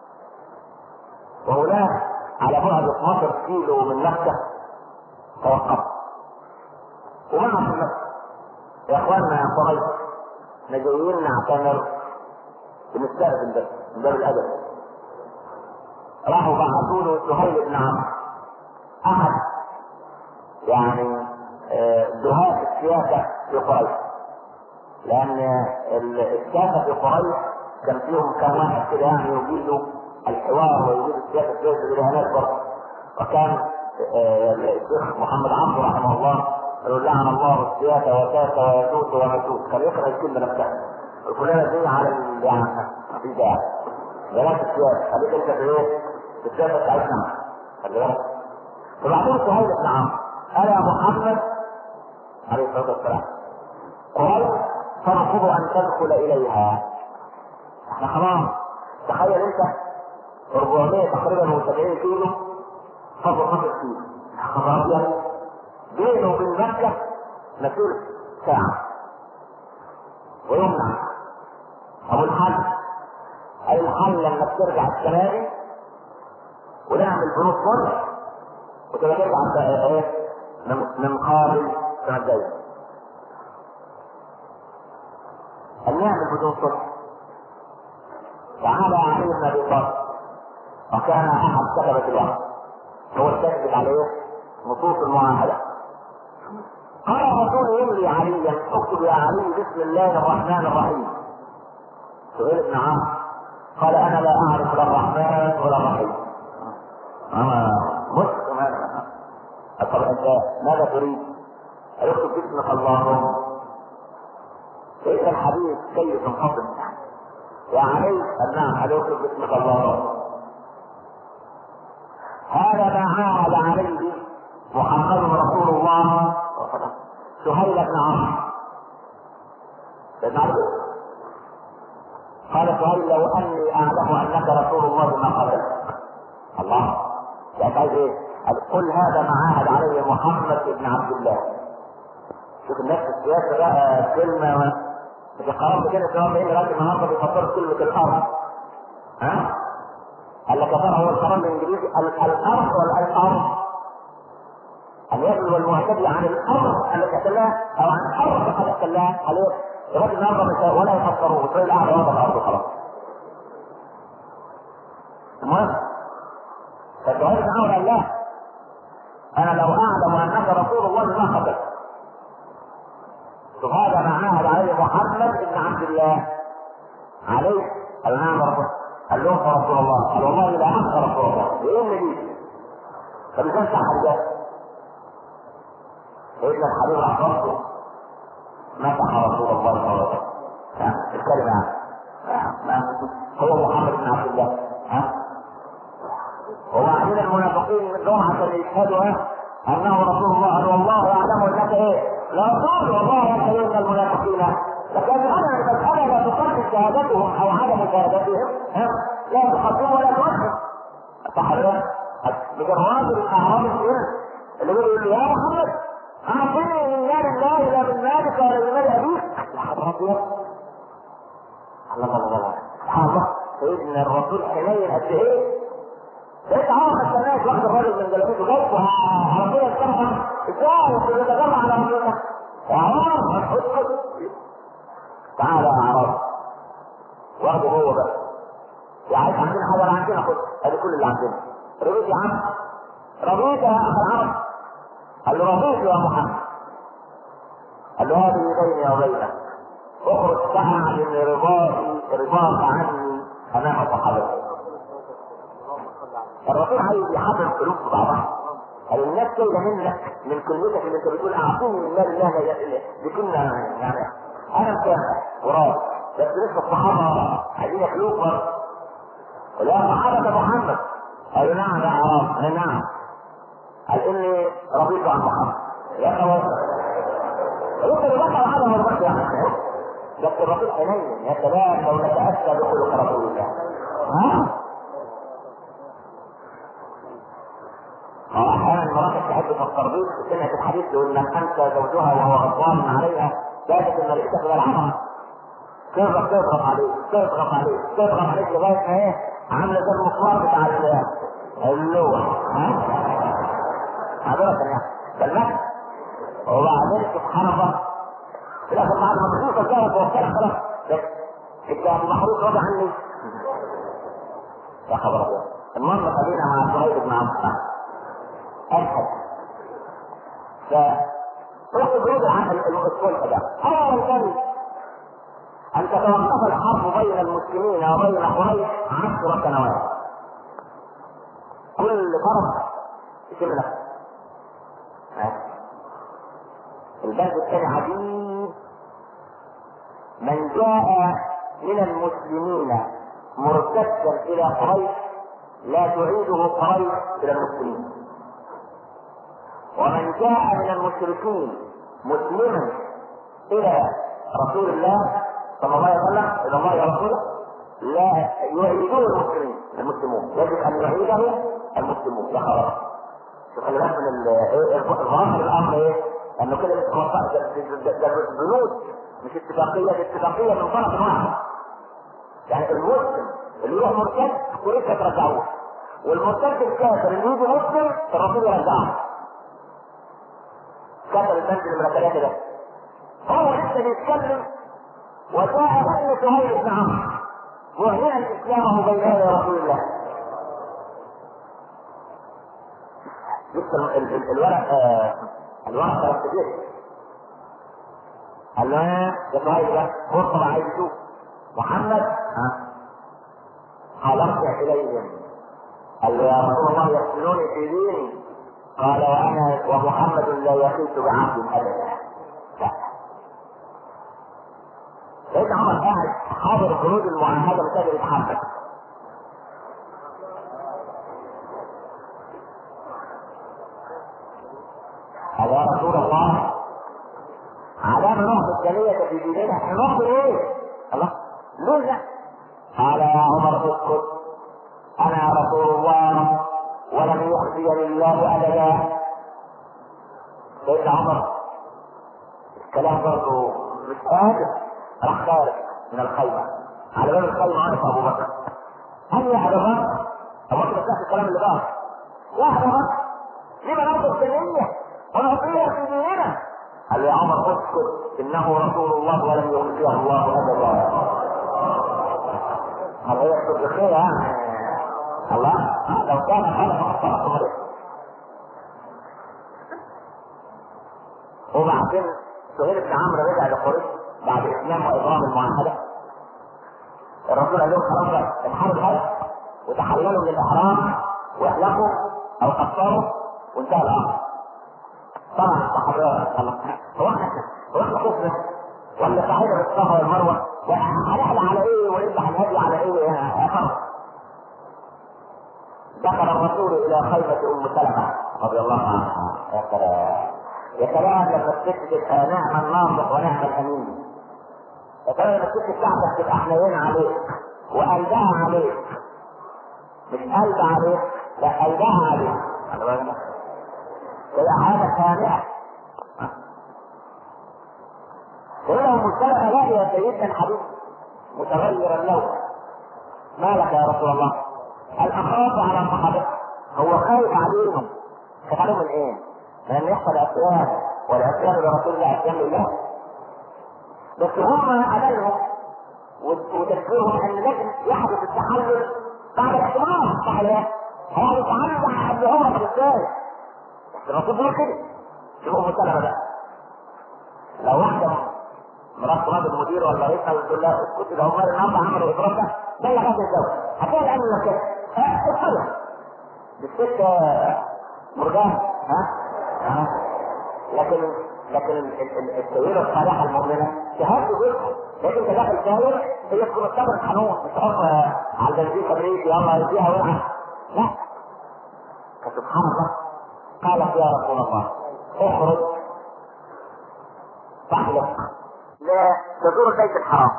وهناك على بعد 12 كيلو من مكة توقف ومع في مكة يا اخواننا يا قريش احنا جايين نعتمر بنستقبل بس من باب الادب. راحوا بعثوا له سهيل بن عمرو احد يعني دهاة السياسة في قريش، لأن السياسة في قريش كان فيهم كم واحد كده يعني يجيدوا الحوار ويجيدوا السياسة السياسة بالإهانات برضه. وكان الشيخ محمد عبده رحمه الله يقول لعن الله السياسة وساس ويسوس ومسوس، كان يقرأ الكلمة نفسها الكلمة دي على يعني في داعي بلاش السياسة، خليك أنت في إيه؟ في السياسة بتاعتنا خلي بالك. فبعدين سهيل بن عمرو قال يا محمد عليه الصلاة والسلام قريش ترفض أن تدخل إليها. احنا خلاص تخيل أنت 400 تقريبا و70 كيلو فضل 5 كيلو خبر بينه وبين مكة مسيرة ساعة ويمنع. أبو الحل أي الحل لما ترجع السنة دي ونعمل بنوك صلح وتبقى ترجع ايه من قابل السنة الجاية. أن نعمل بدون صلح. تعالى علي بن أبي طالب وكان أحد كتبة الوحي هو الكاتب عليه نصوص المعاهدة. قال الرسول يملي عليا اكتب يا علي بسم الله الرحمن الرحيم. سهيل بن عمرو قال انا لا اعرف لا الرحمن ولا الرحيم. انا مسلم انا. طب انت ماذا تريد؟ اكتب باسمك اللهم. فإذا الحديث كيف تنخصم يا علي نعم اكتب باسمك اللهم. هذا ما عاهد عليه محمد رسول الله سهيل بن عمرو. قال سهيل اي لو اني اعلم انك رسول الله ما قتلتك. الله، يعني عايز ايه؟ قل هذا ما عاهد عليه محمد بن عبد الله. شوف الناس في السياسه بقى كلمه في القرار كده سواء بين راجل النهارده بيفكروا كلمه الارض. ها؟ قال لك ترى هو القرار الانجليزي الارض ولا الارض؟ ان يبلغ المعتدي عن الارض التي احتلها او عن الارض التي احتلها عليه الراجل النهارده مش ولا يفكروا وتلاقي الاعلى وضع الارض خلاص. المهم فالجواب بن قال لا، انا لو اعلم انك رسول الله ما قتلت. شوف هذا ما عاهد عليه محمد بن عبد الله عليه النعم رسول. قال لهم يا رسول الله، قال والله لا انت رسول الله. ايه اللي دي؟ طب ازاي انت حاجه؟ سيدنا الحبيب احفظه مسح رسول الله صلى الله عليه وسلم. الكلمه هو محمد بن عبد الله. وبعدين المنافقين منهم عشان يشهدوا انه رسول الله. قال والله يعلم انك ايه؟ لا رسول والله يشهدون المنافقين. لكن انا المساله لا تقدم شهادتهم او عدم شهادتهم، لا تقدم ولا تؤخر. صح ولا؟ بجراد الاعراب اللي بيقول له يا محمد اعطني من مال الله لا من مالك ولا من مال ابيك. يا حضرتك الله الله الله سبحان الله. سيدنا الرسول حنين قد ايه؟ لقيت عمر السنوات واخد الراجل من جلابيته جايبه عربيه السمحه ازاي بيتجمع على رجلنا يا عمر اسكت تعالى يا عرب واخده هو بقى. يا عايز عندنا حاجه ولا عندنا خد ادي كل اللي عندنا. رضيت يا عم؟ رضيت يا اخ العرب؟ قال له رضيت يا محمد. قال له هذه بيني وبينك اخرج فاعلن رضاك عني امام صحابتك. الرسول عايز يحرر القلوب في بعضها. قال الناس كده منك من كلمتك اللي انت بتقول اعطيني من مال الله دي كلمه يعني انا مسامح وراضي بس لسه الصحابه عايزين يخلوك برضه. قال يا صحابه محمد. قالوا نعم يا عرب نعم. قال اني رضيت عن محمد. يا اخي يمكن يبقى هذا مرضي يعني بس الرسول حنين يا سلام لو نتاسى بخلق رسول الله. احيانا المرأة تحب في التربيط سمعت الحديث يقول من انسى زوجها وهو غضبان عليها كانت الملائكة تلعنها تضغط عليه لغاية ما ايه عاملة زي المسمار بتاع اللوح حضرتك يعني بالمكة. وبعدين سبحان الله في الاخر بعد ما تشوف الجارة توصلها خلاص انت محروق راضي عني يا خبر الله. المهم خلينا مع سعيد بن عمرو أبحث فروح جهود الصلح ده. أول شيء أن تتوقف الحرب بين المسلمين وبين قريش 10 سنوات. كل طرف يسيب نفسه. الباب الثاني عجيب من جاء من المسلمين مرتدا إلى قريش لا تعيده قريش إلى المسلمين. ومن جاء من المشركين مسلما الى رسول الله صلى الله عليه وسلم الى الله ورسوله لا يعيدوه المسلمون يجب ان يعيده المسلمون. يا خلاص شوف خلي بالك من ظاهر الامر ايه؟ انه كده ده بنود مش اتفاقيه من طرف واحد. يعني المسلم اللي يروح مرتد قريش هترجعوه والمرتد الكافر اللي يجي مسلم الرسول يرجعه. كتب المنزل المرتبات ده هو لسه بيتكلم وجاء ابن سهيل بن عمرو معلنا اسلامه بين يدي رسول الله. لسه الورق ترتبه قال له يا سهيل ده فرصه عايز يشوف محمد. قال ارجع اليهم. قال له يا رسول الله يقتلوني في ديني. قال وانا ومحمد لا يخيط بعبد ابدا. لا سيدنا عمر قاعد حاضر جنود المعاهده مش قادر يتحرك. قال يا رسول الله علامه نهضه الجاليه في ديننا احنا نهضه ايه؟ الله ليه لا؟ قال اسكت، انا رسول الله ولم يخزيني الله ابدا. سيدنا عمر الكلام برضه مش قادر، راح خارج من الخيمه، على باب الخيمه واقف ابو بكر. قال يا ابو بكر، ابو بكر سمع الكلام اللي بقى، يا ابو بكر لما نرفض الدنيا ونعطيها في ديننا؟ قال يا عمر اسكت، انه رسول الله ولم يخزيه الله ابدا. قال هي الصديقيه يعني الله لو كان خلق. وبعدين سهيل بن عمرو رجع لقريش بعد اتمام واجرام المعاهده. الرسول قال لهم خلاص الحرب هذا وتحللوا من الاحرام واحلقوا او قصروا وانتهى الامر. طبعا الصحابه هو احنا خفنا ولا صعيده بالصفا والمروه وهنحلق على ايه ونذبح الهدي على ايه يا خلاص. دخل الرسول الى خيمه ام سلمه رضي الله عنها. يا سلام يا سلام لما الست تبقى نعم الناصح ونعم الامين. يا سلام لما الست بتاعتك تبقى حنينه عليك وقلبها عليك، مش قلب عليك، لا قلبها عليك. تبقى حاجه هانئه. تقول له ام سلمه لا يا سيدنا الحبيب متغير اللون، مالك يا رسول الله؟ قال اخاف على صحابتك. هو خايف عليهم. خايف عليهم من ايه؟ من ان يحصل عصيان، والعصيان لرسول الله عصيان لله. بس هم املهم وتفكيرهم ان لازم يحدث التحلل بعد الاحتمال، صح ولا لا؟ هيحدث التحلل بعد عمرك ازاي؟ الرسول بيقول كده. شوفوا ام سلمه بقى، لو واحده مرات راجل مدير ولا رئيس تقول لها اسكتي ده عمر النهارده عملوا اضراب ده اللي غادر الزوج، هتلاقي الامن كده اتحرك. الست مرجان لكن السيده الصالحه المؤمنه تهدي جزء، لكن انت داخل ساير هي تكون الصبر الحنون مش تحط على البنزين تبريد يلا يديها وقعه، لا. فسبحان الله قالت يا رسول الله اخرج فاحلق لا تزور البيت الحرام.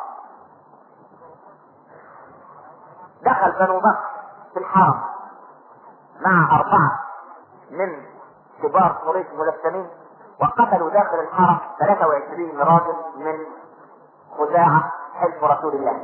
دخل بنو بكر في الحرم مع 4 من كبار قريش ملثمين وقتلوا داخل الحرم 23 راجل من خزاعة حلف رسول الله.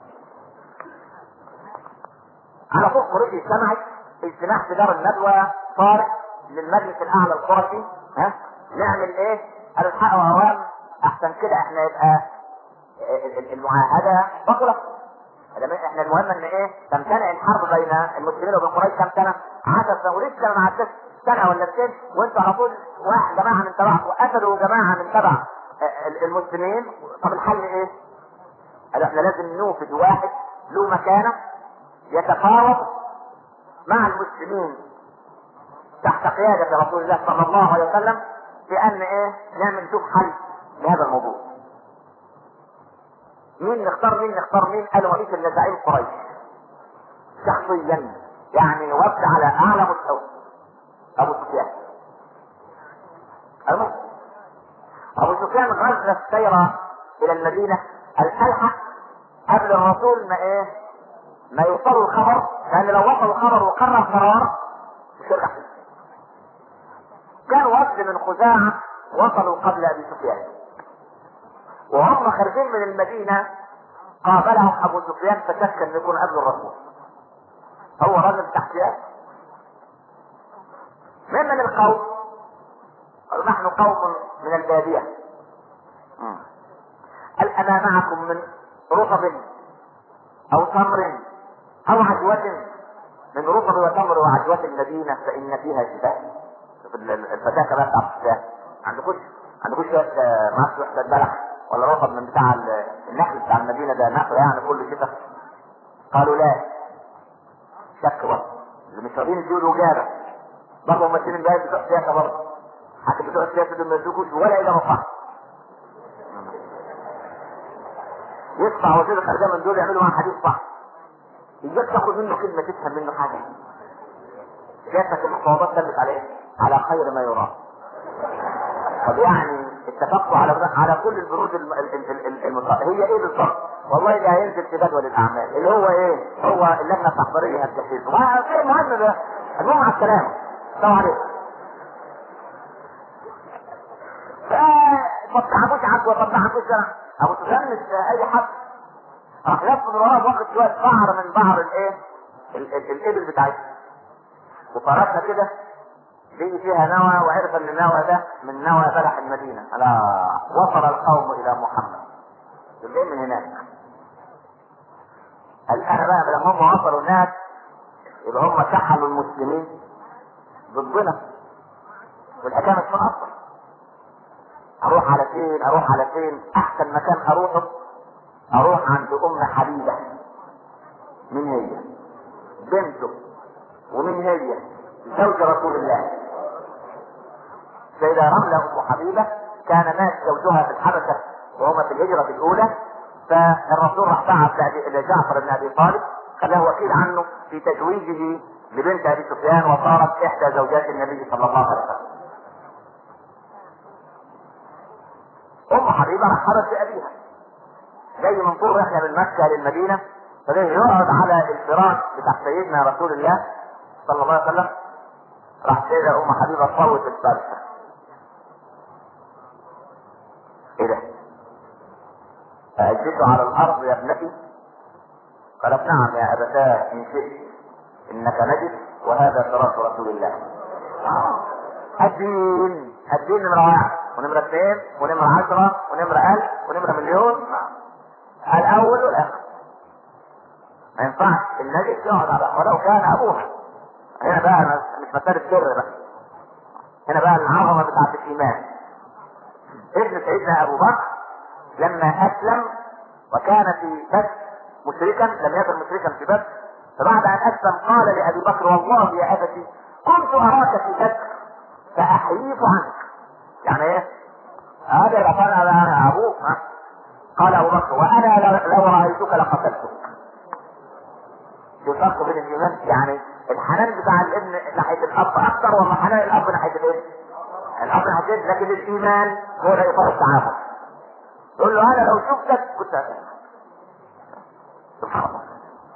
على طول قريش اجتمعت اجتماع في دار الندوة صارت للمجلس الاعلى القرشي. نعمل ايه؟ قالوا الحق وعوام احسن كده احنا يبقى المعاهدة بطلة. احنا المهم ان ايه؟ تمتنع الحرب بين المسلمين وبين قريش كم سنة؟ 10 سنة ولسه ما عدتش سنة ولا 2 وانتوا على طول واحد جماعة من تبعكم وقتلوا جماعة من تبع المسلمين. طب الحل ايه؟ قالوا احنا لازم نوفد واحد له مكانة يتفاوض مع المسلمين تحت قيادة رسول الله صلى الله عليه وسلم في ان ايه؟ نعمل نشوف حل لهذا الموضوع. مين نختار مين؟ قالوا مفيش الا زعيم قريش شخصيا، يعني وفد على اعلى مستوى، ابو سفيان. ابو سفيان غزا السيرة الى المدينة الحق قبل الرسول ما يوصلوا الخبر، لان لو وصلوا الخبر وقرر قرار مش هيرجع. كان وفد من خزاعة وصلوا قبل ابي سفيان، وهم خارجين من المدينة قابلهم ابو سفيان فشك ان يكون قبل الرسول. هو راجل تحتيات من القوم، قالوا نحن قوم من البادية. قال انا معكم من رطب او تمر او عجوة، من رطب وتمر وعجوة المدينة فان فيها شفاء. الفتاة بقى بتاع الشفاء عندكوش شوية معاك وحدة بلح ولا رطب من بتاع النخل بتاع المدينة ده نخل يعني كل شتاء؟ قالوا لا. شك بقى اللي مش راضيين يديله اجابة برضه ممثلين بقى بتوع السياسة برضه، حتى بتوع السياسة دول ما يدوكوش ولا اجابة صح. يطلع وزير الخارجية من دول يعملوا معاه حديث صح، يجيك تاخد منه كلمة تفهم منه حاجة. شايفك المفاوضات تمت على ايه؟ على خير ما يرام. طب يعني اتفقوا على كل البنود هي ايه بالظبط؟ والله ده هينزل في جدول الاعمال اللي هو ايه؟ هو اللجنه التحضيريه هتجهزه. المهم ده المهم على السلامه. السلام عليكم. ما تتعبوش عدوى، ما تتعبوش انا ابو سفيان مش اي حد. راح لف من وراه واخد شويه بعر من بعر الايه؟ الابل بتاعتها وفرشها كده، لقي فيها نوى وعرف ان النوى ده من نوى بلح المدينه. الا وصل القوم الى محمد. يقول من هناك الان بقى لما هم وصلوا الناس يبقى هم سحلوا المسلمين ضدنا والحكايه مش من اصلا. اروح على فين؟ اروح على فين؟ احسن مكان اروحه اروح عند ام حبيبه. من هي؟ بنته. ومن هي؟ زوج رسول الله. سيدة رملة ام حبيبه كان مات زوجها في الحبشه وهما في الهجره الاولى، فالرسول راح بعث لجعفر بن ابي طالب خلاه وكيل عنه في تزويجه لبنت ابي سفيان، وصارت احدى زوجات النبي صلى الله عليه وسلم. ام حبيبه رحبت بابيها، جاي من طول رحله من مكه للمدينه، فجاي يقعد على الفراش بتاع سيدنا رسول الله صلى الله عليه وسلم. راح سيدة ام حبيبه تصوت الفرشه. ايه ده؟ فاجلسوا على الارض يا ابنتي؟ قالت نعم يا ابتاه ان شئت، انك نجس وهذا فراش رسول الله. الدين نمرة 1 ونمرة 2 ونمرة 10 ونمرة 1000 ونمرة مليون، الاول والاخر. ما ينفعش النجس يقعد على ولو كان ابوها. هنا بقى مش مسألة سر بقى، هنا بقى العظمة بتاعت الايمان. ابن سيدنا ابو بكر لما اسلم وكان في بدر مشركا، لم يكن مشركا في بدر، فبعد ان اسلم قال لابي بكر والله يا ابتي كنت اراك في بدر فاحييت عنك. يعني ايه؟ هذا يبقى انا ابوك. قال ابو بكر وانا لو رايتك لقتلتك. في فرق بين الايمان، يعني الحنان بتاع الابن ناحيه الاب اكثر ولا حنان الاب ناحيه الابن؟ الاب ناحيه الابن، لكن الايمان هو ده اطار التعامل. يقول له انا لو شفتك كنت هتعمل. سبحان الله.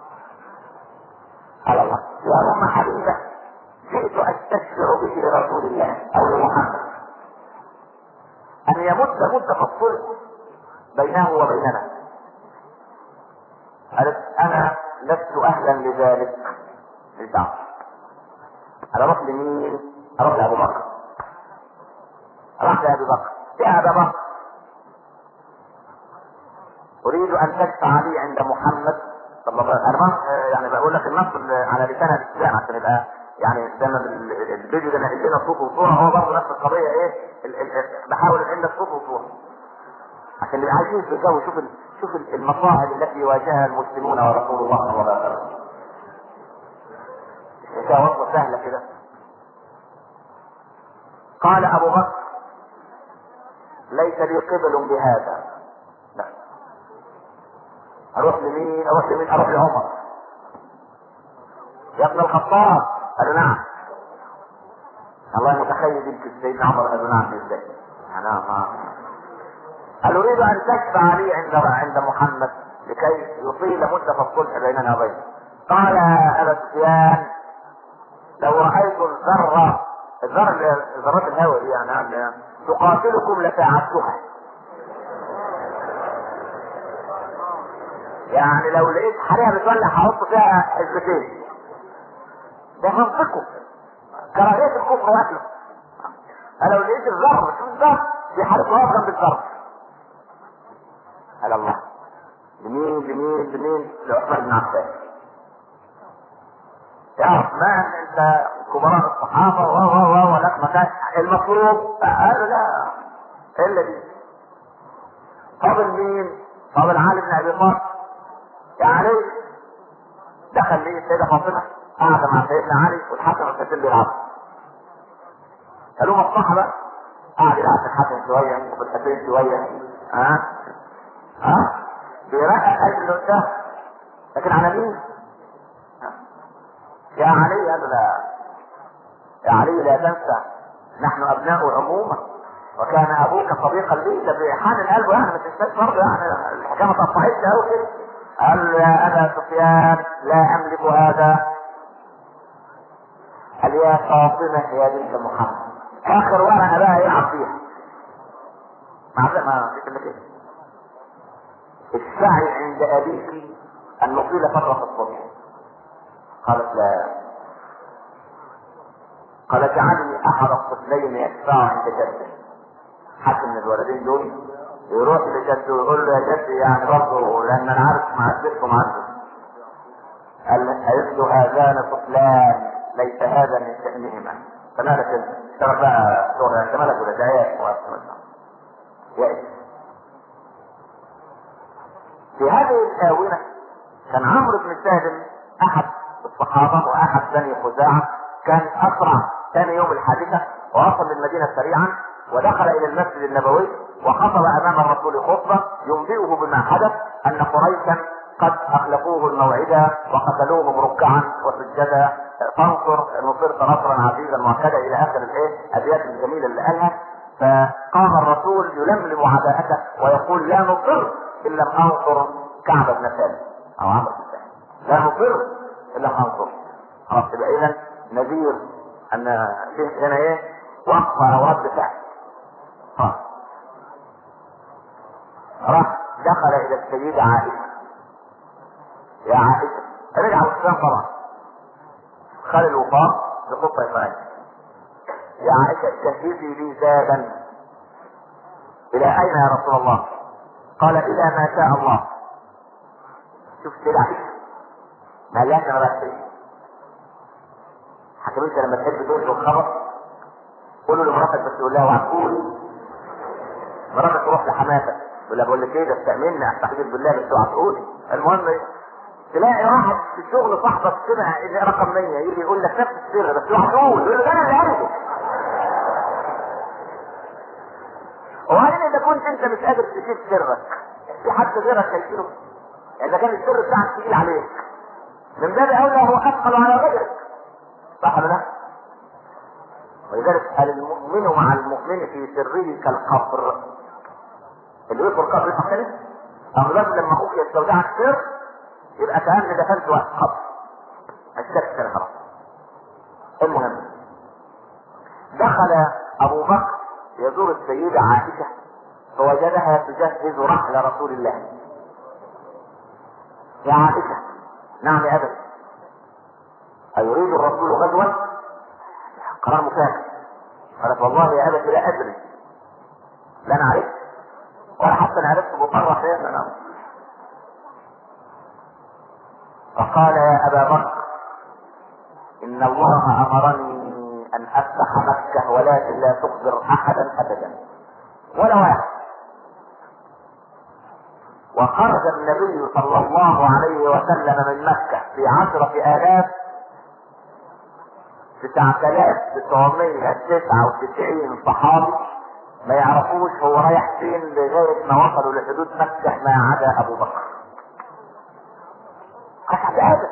قال الله يا ام حبيبه جئت استشفع به لرسول الله او لمحمد ان يمد مدة الصلح بينه وبيننا. قالت انا لست اهلا لذلك. الدعوة اروح لمين؟ اروح لابو بكر. راح لابي بكر. يا ابا بكر اريد ان تشفع لي عند محمد صلى الله عليه وسلم. يعني بقول لك النص على لسان الاسلام عشان يبقى يعني زي ما الفيديو ده نقل لنا صوت وصوره، هو برضه نفس القضيه. ايه بحاول انقل لك صوت وصوره عشان نبقى عايشين في الجو. شوف المصاعب التي واجهها المسلمون ورسول الله صلى الله عليه وسلم. الحكايه وصفه سهله كده. قال ابو بكر ليس لي قبل بهذا. لا. اروح لمين؟ اروح لعمر يا ابن الخطاب. قالوا نعم. الله متخيل يمكن سيدنا عمر قالوا نعم ازاي؟ قال اريد ان تشفع لي عند محمد لكي يطيل مدة الصلح بيننا وبينه. قال يا ابا سفيان لو رايت ذرات الهوى دي يعني تقاتلكم لساعدتها. يعني لو لقيت حريقه بتولع هحط فيها حزبتين. ده منطقه كراهيه الكفر واكله. انا لو لقيت الذر، شوف الذر في حريقه واقفه جنب الذر. قال الله لمين لعثمان بن عفان. يا عثمان انت كبراء الصحابه ولك مكان المفروض. قالوا لا الا دي. فاضل مين؟ فاضل علي بن ابي طالب. يا علي دخل ليه السيده فاطمه قاعده مع سيدنا علي والحسن والحسين بيلعبوا. قالوا مصلحه بقى. قاعد يلعب في الحسن شويه وفي الحسين شويه. بيرقق اجله ده. لكن على مين؟ يا علي قال لا. يا علي لا تنسى نحن ابناء عمومه وكان ابوك صديقا لي، ده بحان قلبه يعني، ما تنساش برضه يعني الحكايه ما تقطعتش قوي كده. قال له يا ابا سفيان لا املك هذا. قال يا فاطمه يا بنت محمد، اخر ورقه بقى يلعب فيها ما فيش الا كده. السعي عند ابيك ان نطيل فتره الصبح. قالت لا. قال اجعلني احد الطفلين يدفع عند جده. حد من الولدين دول يروح لجده ويقول له يا جدي يعني برضه لان انا عارف معذبكم عنده. قال له هذان طفلان ليس هذا من شأنهما. فمالك انت؟ اشتغل بقى شغل انت مالك ولا دعايات واسم. في هذه الآونة كان عمرو بن سالم احد الصحابة واحد بني خزاعة، كان اسرع ثاني يوم الحادثة ووصل للمدينة سريعا ودخل الى المسجد النبوي وخطب امام الرسول خطبة ينبئه بما حدث ان قريشا قد اخلفوه الموعد وقتلوه ركعا وسجدا فانصر نصرت نصرا عزيزا مؤكدا الى اخر الابيات الجميلة اللي قالها. فقام الرسول يلملم عداءته ويقول لا نصر ان لم انصر كعب بن سالم او عمرو بن سالم، لا نصر ان لم انصر. خلاص يبقى اذا نذير ان فيه هنا وقفه او رد فعل. راح دخل الى السيدة عائشة. يا عائشة رجع الاسلام طبعا، خلي الوفاق لخطة إفراج. يا عائشة جهزي لي زادا. الى اين يا رسول الله؟ قال الى ما شاء الله. شوف كده عائشة ما قالهاش انا بس حكم انت لما تحب تقول الخبر قولوا لمراتك بس تقول لها وعقول. مراتك تروح لحماتك ولا بقول لك ايه ده استأمني استحجر بالله بس اوعى تقولي. المهم تلاقي واحد في الشغل صاحبك كده رقم 100 يجي يقول لك نفس السر بس اوعى تقول، يقول لك انا اللي قلبي. وبعدين اذا كنت انت مش قادر تشيل سرك في حد غيرك هيشيله. اذا كان السر بتاعك تقيل عليك من باب اولى هو اثقل على غيرك، صح ولا لا؟ ولذلك قال المؤمن مع المؤمن في سره كالقبر. اللي يدخل القبر يفتح اغلب لما اخوك يستودعك سر يبقى كأن دخلت واحد قبر الشك خلاص. المهم دخل ابو بكر يزور السيدة عائشة فوجدها تجهز رحل رسول الله. يا عائشة نعم يا ابت أيريد الرسول غزوة؟ قرار مفاجئ. قالت والله يا ابت لا ادري، لا انا عرفت ولا حتى انا عرفت بطرح فين انا. فقال يا ابا بكر ان الله امرني ان افتح مكة ولكن لا تخبر احدا ابدا ولا واحد. وخرج النبي صلى الله عليه وسلم من مكة في 10,000 9,999 صحابي ما يعرفوش هو رايح فين لغاية ما وصلوا لحدود مكة ما عدا ابو بكر. أحد هذا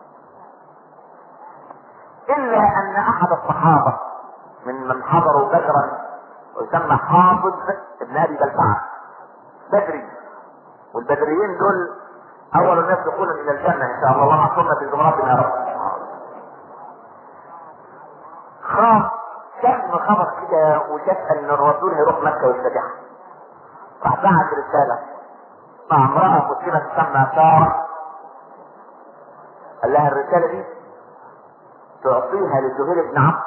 الا ان احد الصحابة من حضروا بدرا ويسمى حافظ ابن ابي بلتعة بدري، والبدريين دول اول الناس دخولا الى الجنة ان شاء الله محصورنا في زمراتنا يا رب. خاف شم خبر كده وشاف ان الرسول هيروح مكة ويفتتحها، راح بعت رسالة مع امرأة مسلمة تسمى سارة. قال لها الرسالة دي تعطيها لزهير بن عمرو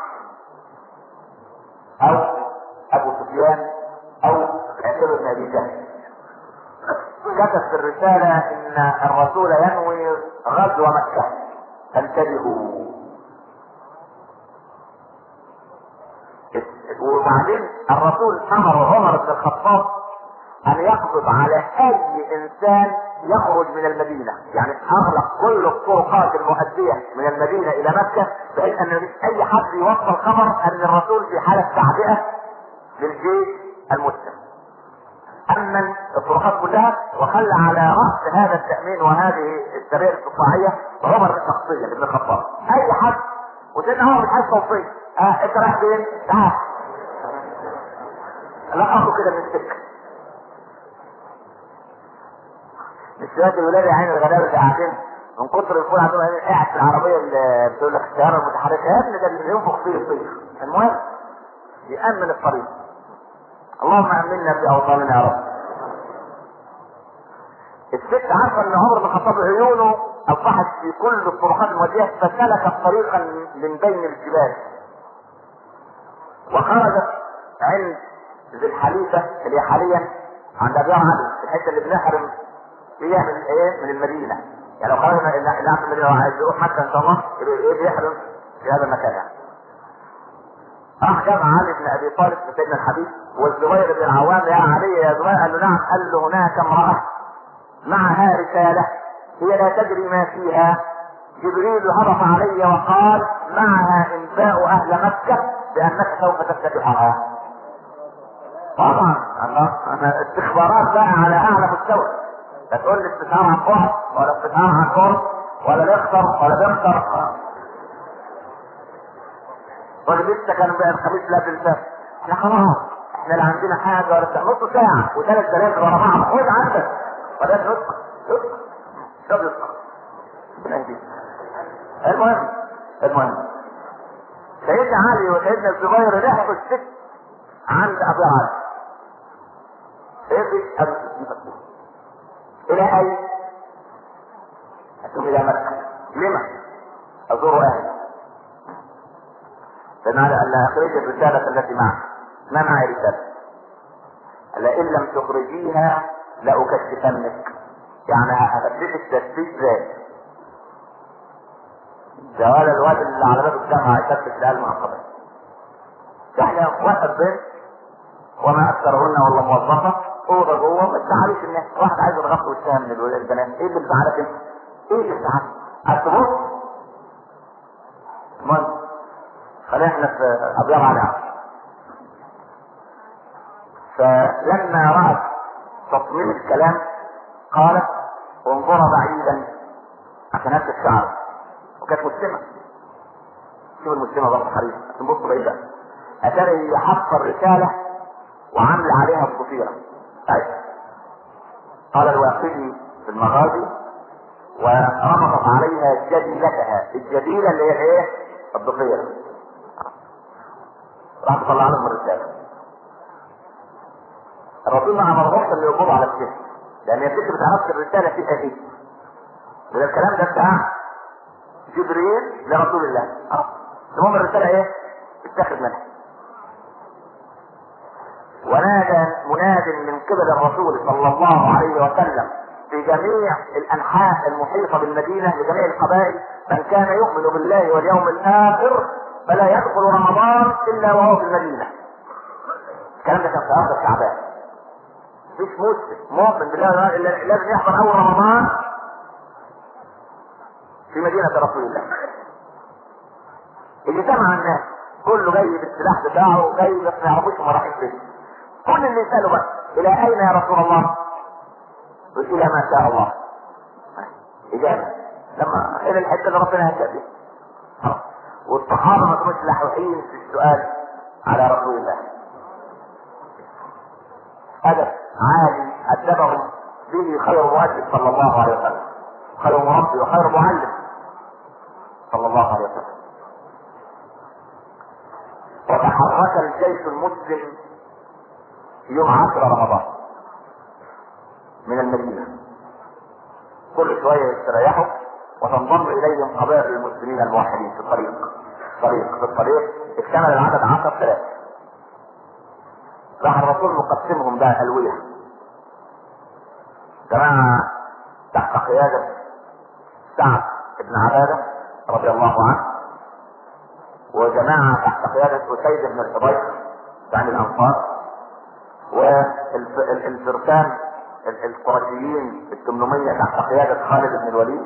او ابو سفيان او عتبة بن ابي جهل. كتب في الرسالة ان الرسول ينوي غزو مكة فانتبهوا. وبعدين الرسول امر عمر بن الخطاب ان يقبض على اي انسان يخرج من المدينة، يعني اغلق كل الطرقات المؤدية من المدينة الى مكة بحيث ان مش اي حد يوصل خبر ان الرسول في حالة تعبئة للجيش المسلم. امن الطرقات كلها وخلى على رأس هذا التأمين وهذه السرية الاستطلاعية عمر شخصيا ابن الخطاب. اي حد وسيدنا عمر مش عايز توصيه انت رايح فين؟ تعال لقطوا كده من السكه. مش دلوقتي الولاد يا عين الغلابه اللي قاعدين من كتر الفول عندهم قاعد في العربيه اللي بتقول لك السياره المتحركه، يا ابني ده اللي ينفخ فيه الطير. المهم يأمن الطريق. اللهم امنا في اوطاننا يا رب. الست عارفه ان عمر بن الخطاب عيونه اصبحت في كل الطرقات الموديه، فسلكت طريقا من بين الجبال وخرجت عند ذي الحليفه اللي هي حاليا عند ابي علي، الحته اللي بنحرم فيها من ايه؟ من المدينه. يعني لو خرجنا الى عند المدينه وعايز يروح مكه ان شاء الله ايه بيحرم في هذا المكان يعني. راح جمع علي بن ابي طالب سيدنا الحبيب والزبير بن العوام، يا علي يا زبير، قال له نعم. قال له هناك امراه معها رساله هي لا تدري ما فيها، جبريل هبط علي وقال معها انباء اهل مكه بانك سوف تفتتحها. طبعا استخبارات بقى على اعلى مستوى. لا تقول لي استشعار عن بعد ولا استشعار عن قرب ولا بيخسر ولا بيخسر. الراجل لسه كان بقى الخميس اللي قبل الفجر، احنا خلاص احنا لا عندنا حاجه ولا بتاع، نص ساعه وثلاث دلائل ورا بعض، خد عندك ولا نسقط شو بيسقط. المهم سيدنا علي وسيدنا الزبير لحقوا الست عند ابي علي. الى اين؟ اتوا الى مكه. لما؟ ازور اهلي. فمعنى ان اخرج الرساله التي معك. ما معي رساله؟ قال ان لم تخرجيها لاكشفنك، يعني هفتشك تفتيش ذات. جوال الواد اللي على باب الجامعه يفتش العيال المعقده. احنا واحد بنت وما اكثرهن والله موظفه اوضه جوه ما تزعلوش الناس، واحد عايز يتغطى وشها من البنات. ايه اللي بزعلك انت؟ ايه اللي بزعلك؟ هتبص؟ المهم خلينا احنا في ابيض على عرض. فلما رأت تصميم الكلام قالت انظر بعيدا عشان هات الشعر. وكانت مسلمة. شوف المسلمة برضه حريصة عشان بص بعيد بقى. اتاري حط الرسالة وعمل عليها الضفيرة. قال الواقدي في المغازي وربطت عليها جديلتها. الجديلة اللي هي ايه؟ الضفيرة. راح تطلع لهم الرسالة. الرسول ما امرهمش ان يقبضوا على السجن لان الست ما تعرفش الرسالة فيها ايه. وده الكلام ده بتاع جبريل لرسول الله. المهم الرسالة ايه؟ اتخذ منها. ونادى مناد من قبل الرسول صلى الله عليه وسلم في جميع الانحاء المحيطة بالمدينة لجميع القبائل: من كان يؤمن بالله واليوم الاخر فلا يدخل رمضان الا وهو في المدينة. الكلام ده كان في ارض الشعبان. مش مسلم مؤمن بالله الا لازم يحضر اول رمضان في مدينة رسول الله. اللي سمع الناس كله جاي بالسلاح بتاعه جاي بس ما يعرفوش هم رايحين فين. كل اللي يسأله بقى الى اين يا رسول الله؟ يقول الى ما شاء الله. اجابة لما الى الحتة اللي ربنا هيبدأ بها. والصحابة ما كانوش لحوحين في السؤال على رسول الله. أدب عالي أدبهم به خير مؤدب صلى الله عليه وسلم، خير مربي وخير معلم صلى الله عليه وسلم. وتحرك الجيش المسلم يوم 10 رمضان من المدينة. كل شوية يستريحوا وتنضم إليهم قبائل المسلمين الموحدين في الطريق. في الطريق اكتمل العدد 10,000. راح الرسول مقسمهم بقى ألوية. جماعة تحت قيادة سعد بن عبادة رضي الله عنه، وجماعة تحت قيادة أسيد بن الحضير عن الأنصار، والفرسان القرشيين 800 تحت قيادة خالد بن الوليد،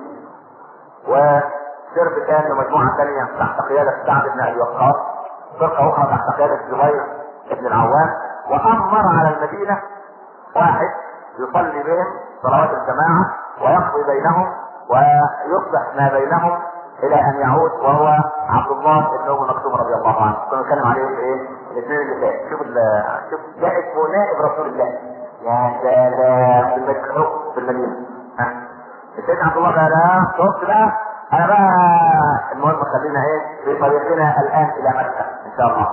وسرب ثاني ومجموعة ثانية تحت قيادة سعد بن أبي وقاص، فرقة أخرى تحت قيادة الزبير بن العوام. وأمر على المدينة واحد يصلي بهم صلوات الجماعة ويقضي بينهم ويصلح ما بينهم الى ان يعود وهو عبد الله بن ام مكتوم رضي الله عنه. كنا نتكلم عليه في ايه؟ الاثنين اللي فات. شوف ده اسمه نائب رسول الله. يا سلام بالمكروه في المدينه. سيدنا عبد الله قال شفت بقى انا بقى المهم خلينا ايه في طريقنا الان الى مكه ان شاء الله.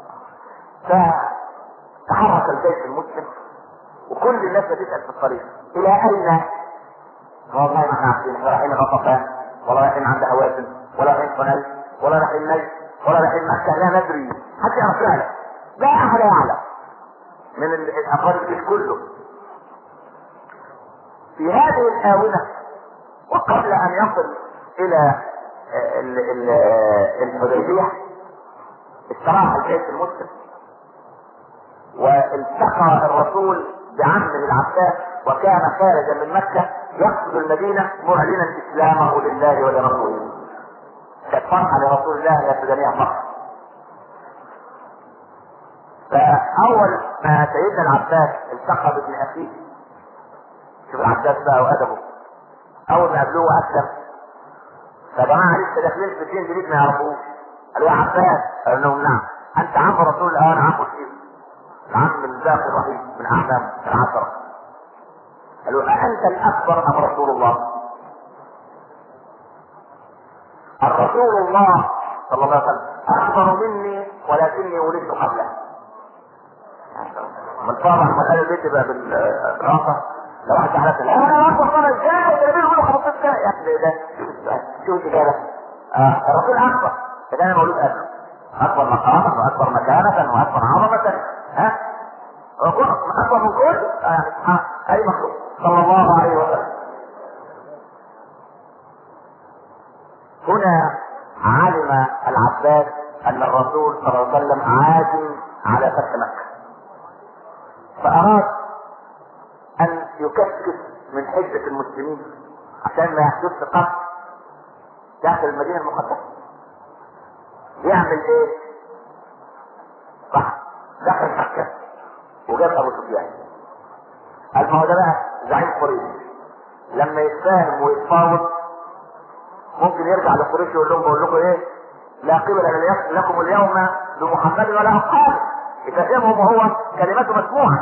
فتحرك الجيش المسلم وكل الناس بتسال في الطريق الى اين؟ والله ما احنا عارفين، احنا رايحين غطفان ولا رايحين عند هوازن ولا رايحين حنين ولا رايحين نجد ولا رايحين مكه، لا ندري. حتى يعرف يعلم، لا احد يعلم من الاقارب الجيش كله. في هذه الاونه وقبل ان يصل الى الحديبيه استراح الجيش المسلم والتقى الرسول بعمه العباس وكان خارجا من مكه يقصد المدينه معلنا اسلامه لله ولرسوله. كانت فرحه لرسول الله لا تدنيها فرحه. فاول ما سيدنا العباس التقى بابن اخيه، شوف العباس بقى وادبه، اول ما قابلوه اسلم. فجماعه لسه داخلين في الدين جديد ما يعرفوش، قالوا يا عباس، قال لهم نعم انت عم رسول الله. انا عم فيه العم الباقي الرحيم من اعمام العشره. قالوا أأنت الأكبر أم رسول الله؟ الرسول الله صلى الله عليه وسلم أكبر مني ولكني ولدت قبله. من طبعا ما قال البيت بقى بالرافة لو واحد على سنة أنا أكبر طبعا إزاي وتلبيه يقولوا 15 سنة يا أخي ده شو الإجابة؟ الرسول أكبر إذا أنا مولود قبله، أكبر مقامة وأكبر مكانة وأكبر عظمة. ها؟ أكبر من كل أي مخلوق صلى الله عليه وسلم. هنا علم العباس أن الرسول صلى الله عليه وسلم عازم على فتح مكة، فأراد أن يكشف من حجة المسلمين عشان ما يحدث قتل داخل المدينة المقدسة. يعمل إيه؟ صح دخل مكة وجاب أبو سفيان. قال ما هو ده بقى زعيم قريش، لما يتفاهم ويتفاوض ممكن يرجع لقريش يقول لهم بقول لكم ايه؟ لا قبل لكم اليوم بمحمد ولا اصحابه. يفهمهم وهو كلمته مسموعه.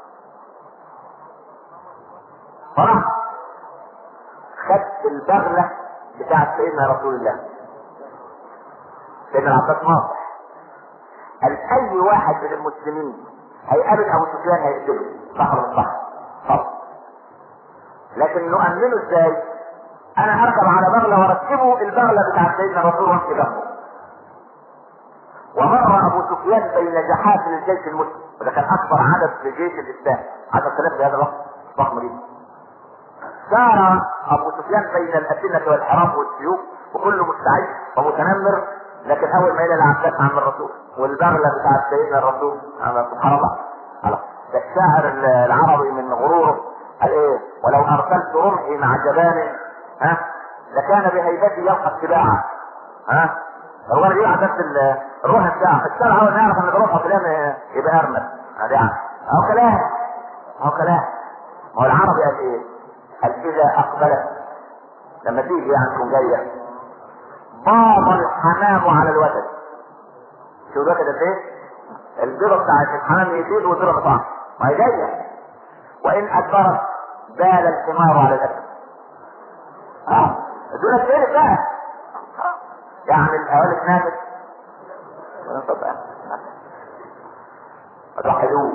فراح خد البغله بتاعت سيدنا رسول الله. سيدنا العباس ناصح قال اي واحد من المسلمين هيقابل ابو سفيان هيقتله، صح ولا صح؟ صح. لكن نؤمنه ازاي؟ انا اركب على بغله واركبه البغله بتاعت سيدنا الرسول وامشي جنبه. ومر ابو سفيان بين جحافل الجيش المسلم، وده كان اكبر عدد في جيش الاسلام 10,000 في هذا الوقت ضخم جدا. سار ابو سفيان بين الاسنه والحراب والسيوف وكله مستعد ومتنمر، لكن اول ما الى العباس عم الرسول والبغله بتاعت سيدنا الرسول سبحان الله. ده الشاعر العربي من غروره قال ايه؟ ولو ارسلت رمحي مع جبان لكان بهيبتي يلقى السباعه. هو انا بيلعب بس الروح بتاعه الشارع اول ما يعرف ان بروحه فلان يبقى ارمد. هذا يعني اهو كلام ما هو العربي قال ايه؟ قال اذا اقبلت لما تيجي يعني تكون جايه باض الحمام على الوتد. شو ده كده ايه؟ البيضه بتاعت الحمام يزيد والبيضه بتاعها ما هي جايه. وان ادبرت بال الحمار على الاسد. دول الثالث بقى يعني الاولاد نامت فتوحدوه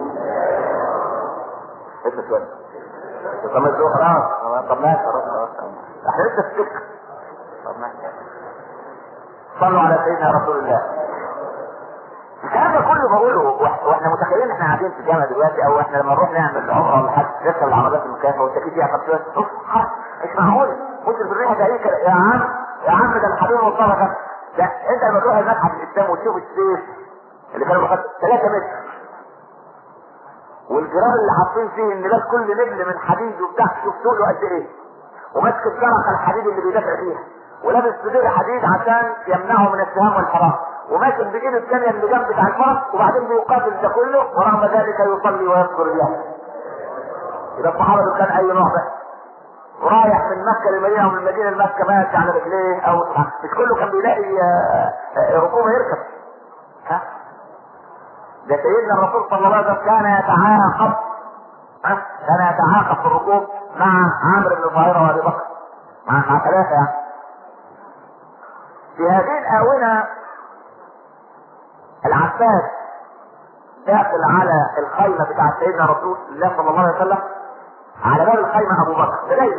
لسه شويه طب ما تروح خلاص. طب ماشي خلاص احنا لسه في السكه. طب ماشي صلوا على سيدنا رسول الله. الكلام ده كله بقوله واحنا متخيلين احنا قاعدين في الجامعه دلوقتي او احنا لما نروح نعمل عمره ولا حاجه نركب العربيات المكيفه والتكييف فيها خمسة مش معقول ممكن بالريحه ده ايه يا عم ده الحبيب مصطفى ده انت لما تروح المتحف الاسلامي وتشوف السيف اللي كانوا بياخد 3 متر والجرار اللي حاطين فيه النبات كل نبل من حديد وبتاع شوف طوله قد ايه وماسك الجرقه الحديد اللي بيدافع فيها ولابس سدير حديد عشان يمنعه من السهام والحرام وماسك بايده الثانيه اللي جنب بتاع الفرس وبعدين بيقاتل ده كله ورغم ذلك يصلي ويصبر له. يبقى الصحابه دول كان اي نوع بقى ورايح من مكة للمدينة ومن المدينة لمكة ماشي على رجليه او مش كله كان بيلاقي ركوبه يركب. ها ده سيدنا الرسول صلى الله عليه وسلم كان يتعاقب في الركوب مع عامر بن فهيرة وابي بكر مع ثلاثة يعني. في هذه الآونة العباس داخل على الخيمة بتاعت سيدنا رسول الله صلى الله عليه وسلم، على باب الخيمة ابو بكر دايما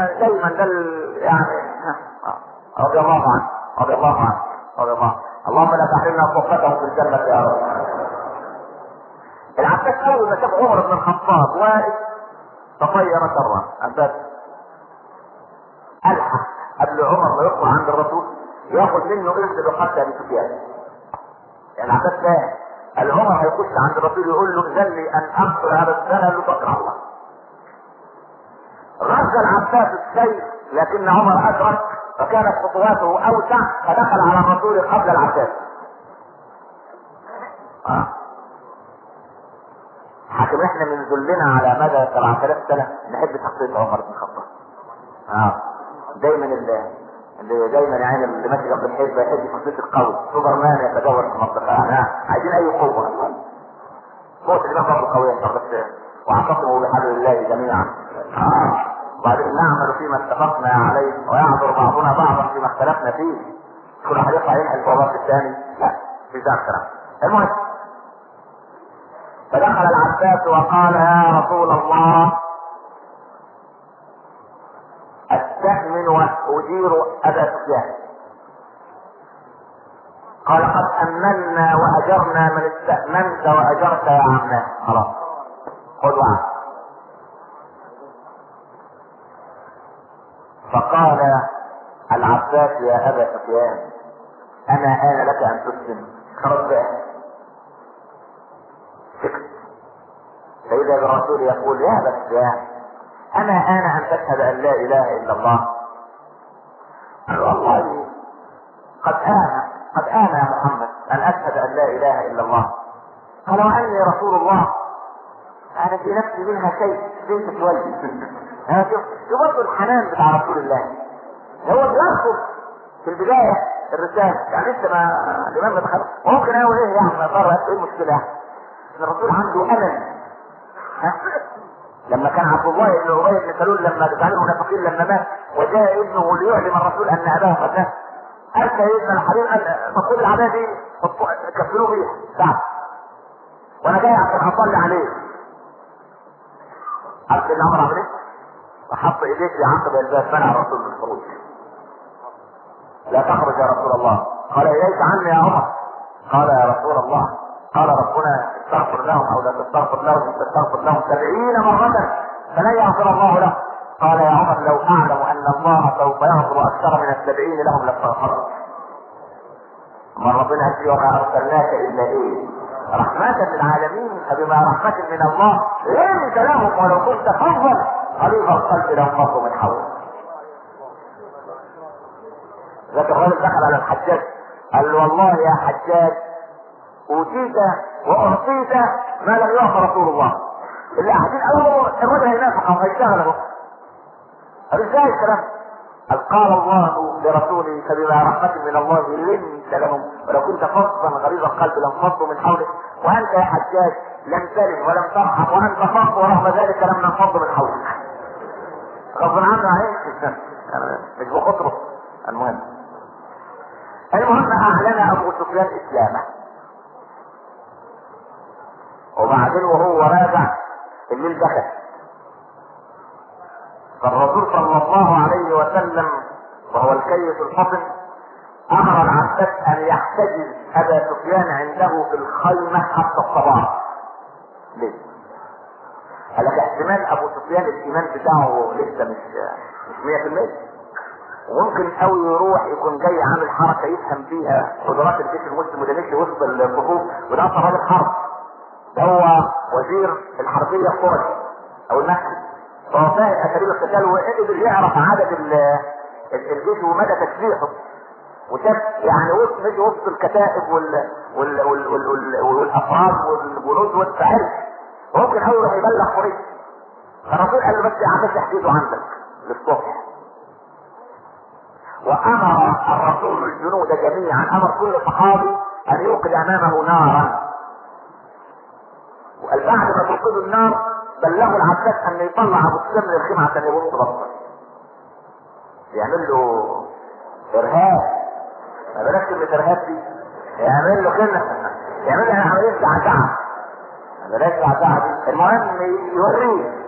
يعني رضي الله عنه اللهم لا تحرمنا صحبته في الجنة يا رب. العباس اول ما شاف عمر بن الخطاب واقف تطير شره عباس الحق قبل عمر ما يدخل عند الرسول ياخذ منه اذن بقتل ابي سفيان. يعني العباس فاهم العمر هيخش عند الرسول يقول له اذن لي ان اقتل هذا السنه اللي تكره الله. رد العباس السيف لكن عمر ادرك فكانت خطواته اوسع فدخل على الرسول قبل العباس. حكم احنا من ذلنا على مدى 7000 سنه نحب شخصيه عمر بن الخطاب. دايما دايما يعني اللي ماشي جنب الحزب يحب شخصيه القوي، سوبرمان يتجول في المنطقه. عايزين اي قوه اصلا. قوه الامام برضه قويه بس واعتصموا بحبل الله جميعا. وبعدين نعمل فيما اتفقنا عليه ويعذر بعضنا بعضا فيما اختلفنا فيه. كل واحد يطلع ينقل فوضات الثاني، لا في ذا كلام. المهم فدخل العباس وقال يا رسول الله استأمن وأجير أبا سفيان. قال قد أمنا وأجرنا من استأمنت وأجرت يا عمنا. خلاص خذ وعد. فقال العباس يا أبا سفيان أنا آن لك أن تسلم. خلاص بقى فإذا الرسول يقول يا أبا سفيان أنا آن أن تشهد أن لا إله إلا الله. قال والله قد آن يا محمد أن أشهد أن لا إله إلا الله. قال وأني رسول الله أنا في نفسي منها شيء بنت تولي. شوف برضه الحنان بتاع رسول الله. هو بيرفض في البداية الرسالة يعني لسه ما الإمام ما دخل ممكن أقول إيه يعني ما صار إيه المشكلة إن الرسول عنده أمل. لما كان عبد الله بن ابي بن سلول لما دخل المنافقين لما مات وجاء ابنه ليعلم الرسول ان اباه قد مات قال سيدنا الحبيب مفقود العبايه دي كفلوه بيها تعب وانا جاي عشان اصلي عليه. قال سيدنا عمر عمل ايه؟ وحط ايديه في عقب الباب منع الرسول من الخروج. لا تخرج يا رسول الله. قال اليك عني يا عمر. قال يا رسول الله قال ربنا استغفر لهم او لا تستغفر لهم ان تستغفر لهم 70 مرة فلن يغفر الله لهم. قال يا عمر لو اعلم ان الله سوف يغفر اكثر من 70 لهم لاستغفرت. ما ربنا قال وما ارسلناك الا ايه رحمة للعالمين فبما رحمة من الله لنت لهم ولو كنت فظا غليظ القلب لانفضوا من حولك. ذاك الرجل دخل على الحجاج قال له والله يا حجاج اوتيت واعطيت ما لم يعطى رسول الله. اللي قاعدين قالوا الرجل هينافق او هيشتغل اهو. قال ازاي الكلام؟ قال الله لرسوله فبما رحمة من الله لنت لهم ولو كنت فظا غليظ القلب لانفضوا من حولك. وانت يا حجاج لم تلد ولم ترحم وانت فظ ورغم ذلك لم ننفض من حولك. غصب عنه عليك مش بخطره. المهم اعلن ابو سفيان اسلامه وبعدين وهو راجع الليل دخل فالرسول صلى الله عليه وسلم وهو الكيس الفطن امر العباس ان يحتجز ابا سفيان عنده في الخيمة حتى الصباح. ليه؟ قال لك احتمال ابو سفيان الايمان بتاعه لسه مش 100% وممكن قوي يروح يكون جاي عامل حركة يفهم فيها قدرات الجيش المسلم وده مشي وسط الصفوف وده اصلا راجل حرب. ده هو وزير الحربية القرشي او المكي فهو فاهم اساليب القتال وقدر يعرف عدد الجيش ومدى تكليفه وشاف يعني وسط الكتائب والافراد والجنود والفعل ممكن قوي يروح يبلغ قريش. فالرسول قال له بس يا عم احجزه عندك للصبح. وامر الرسول الجنود جميعا، امر كل صحابي ان يوقد امامه نارا، وقال بعد ما توقدوا النار بلغوا العباس ان يطلع ابو سفيان من الخيمه عشان يبص بصه، يعمل له ارهاب. ما بلاش كلمه ارهاب دي، يعمل له كده، يعمل له عمليه زعزعه، ما بلاش زعزعه دي، المهم يوريه.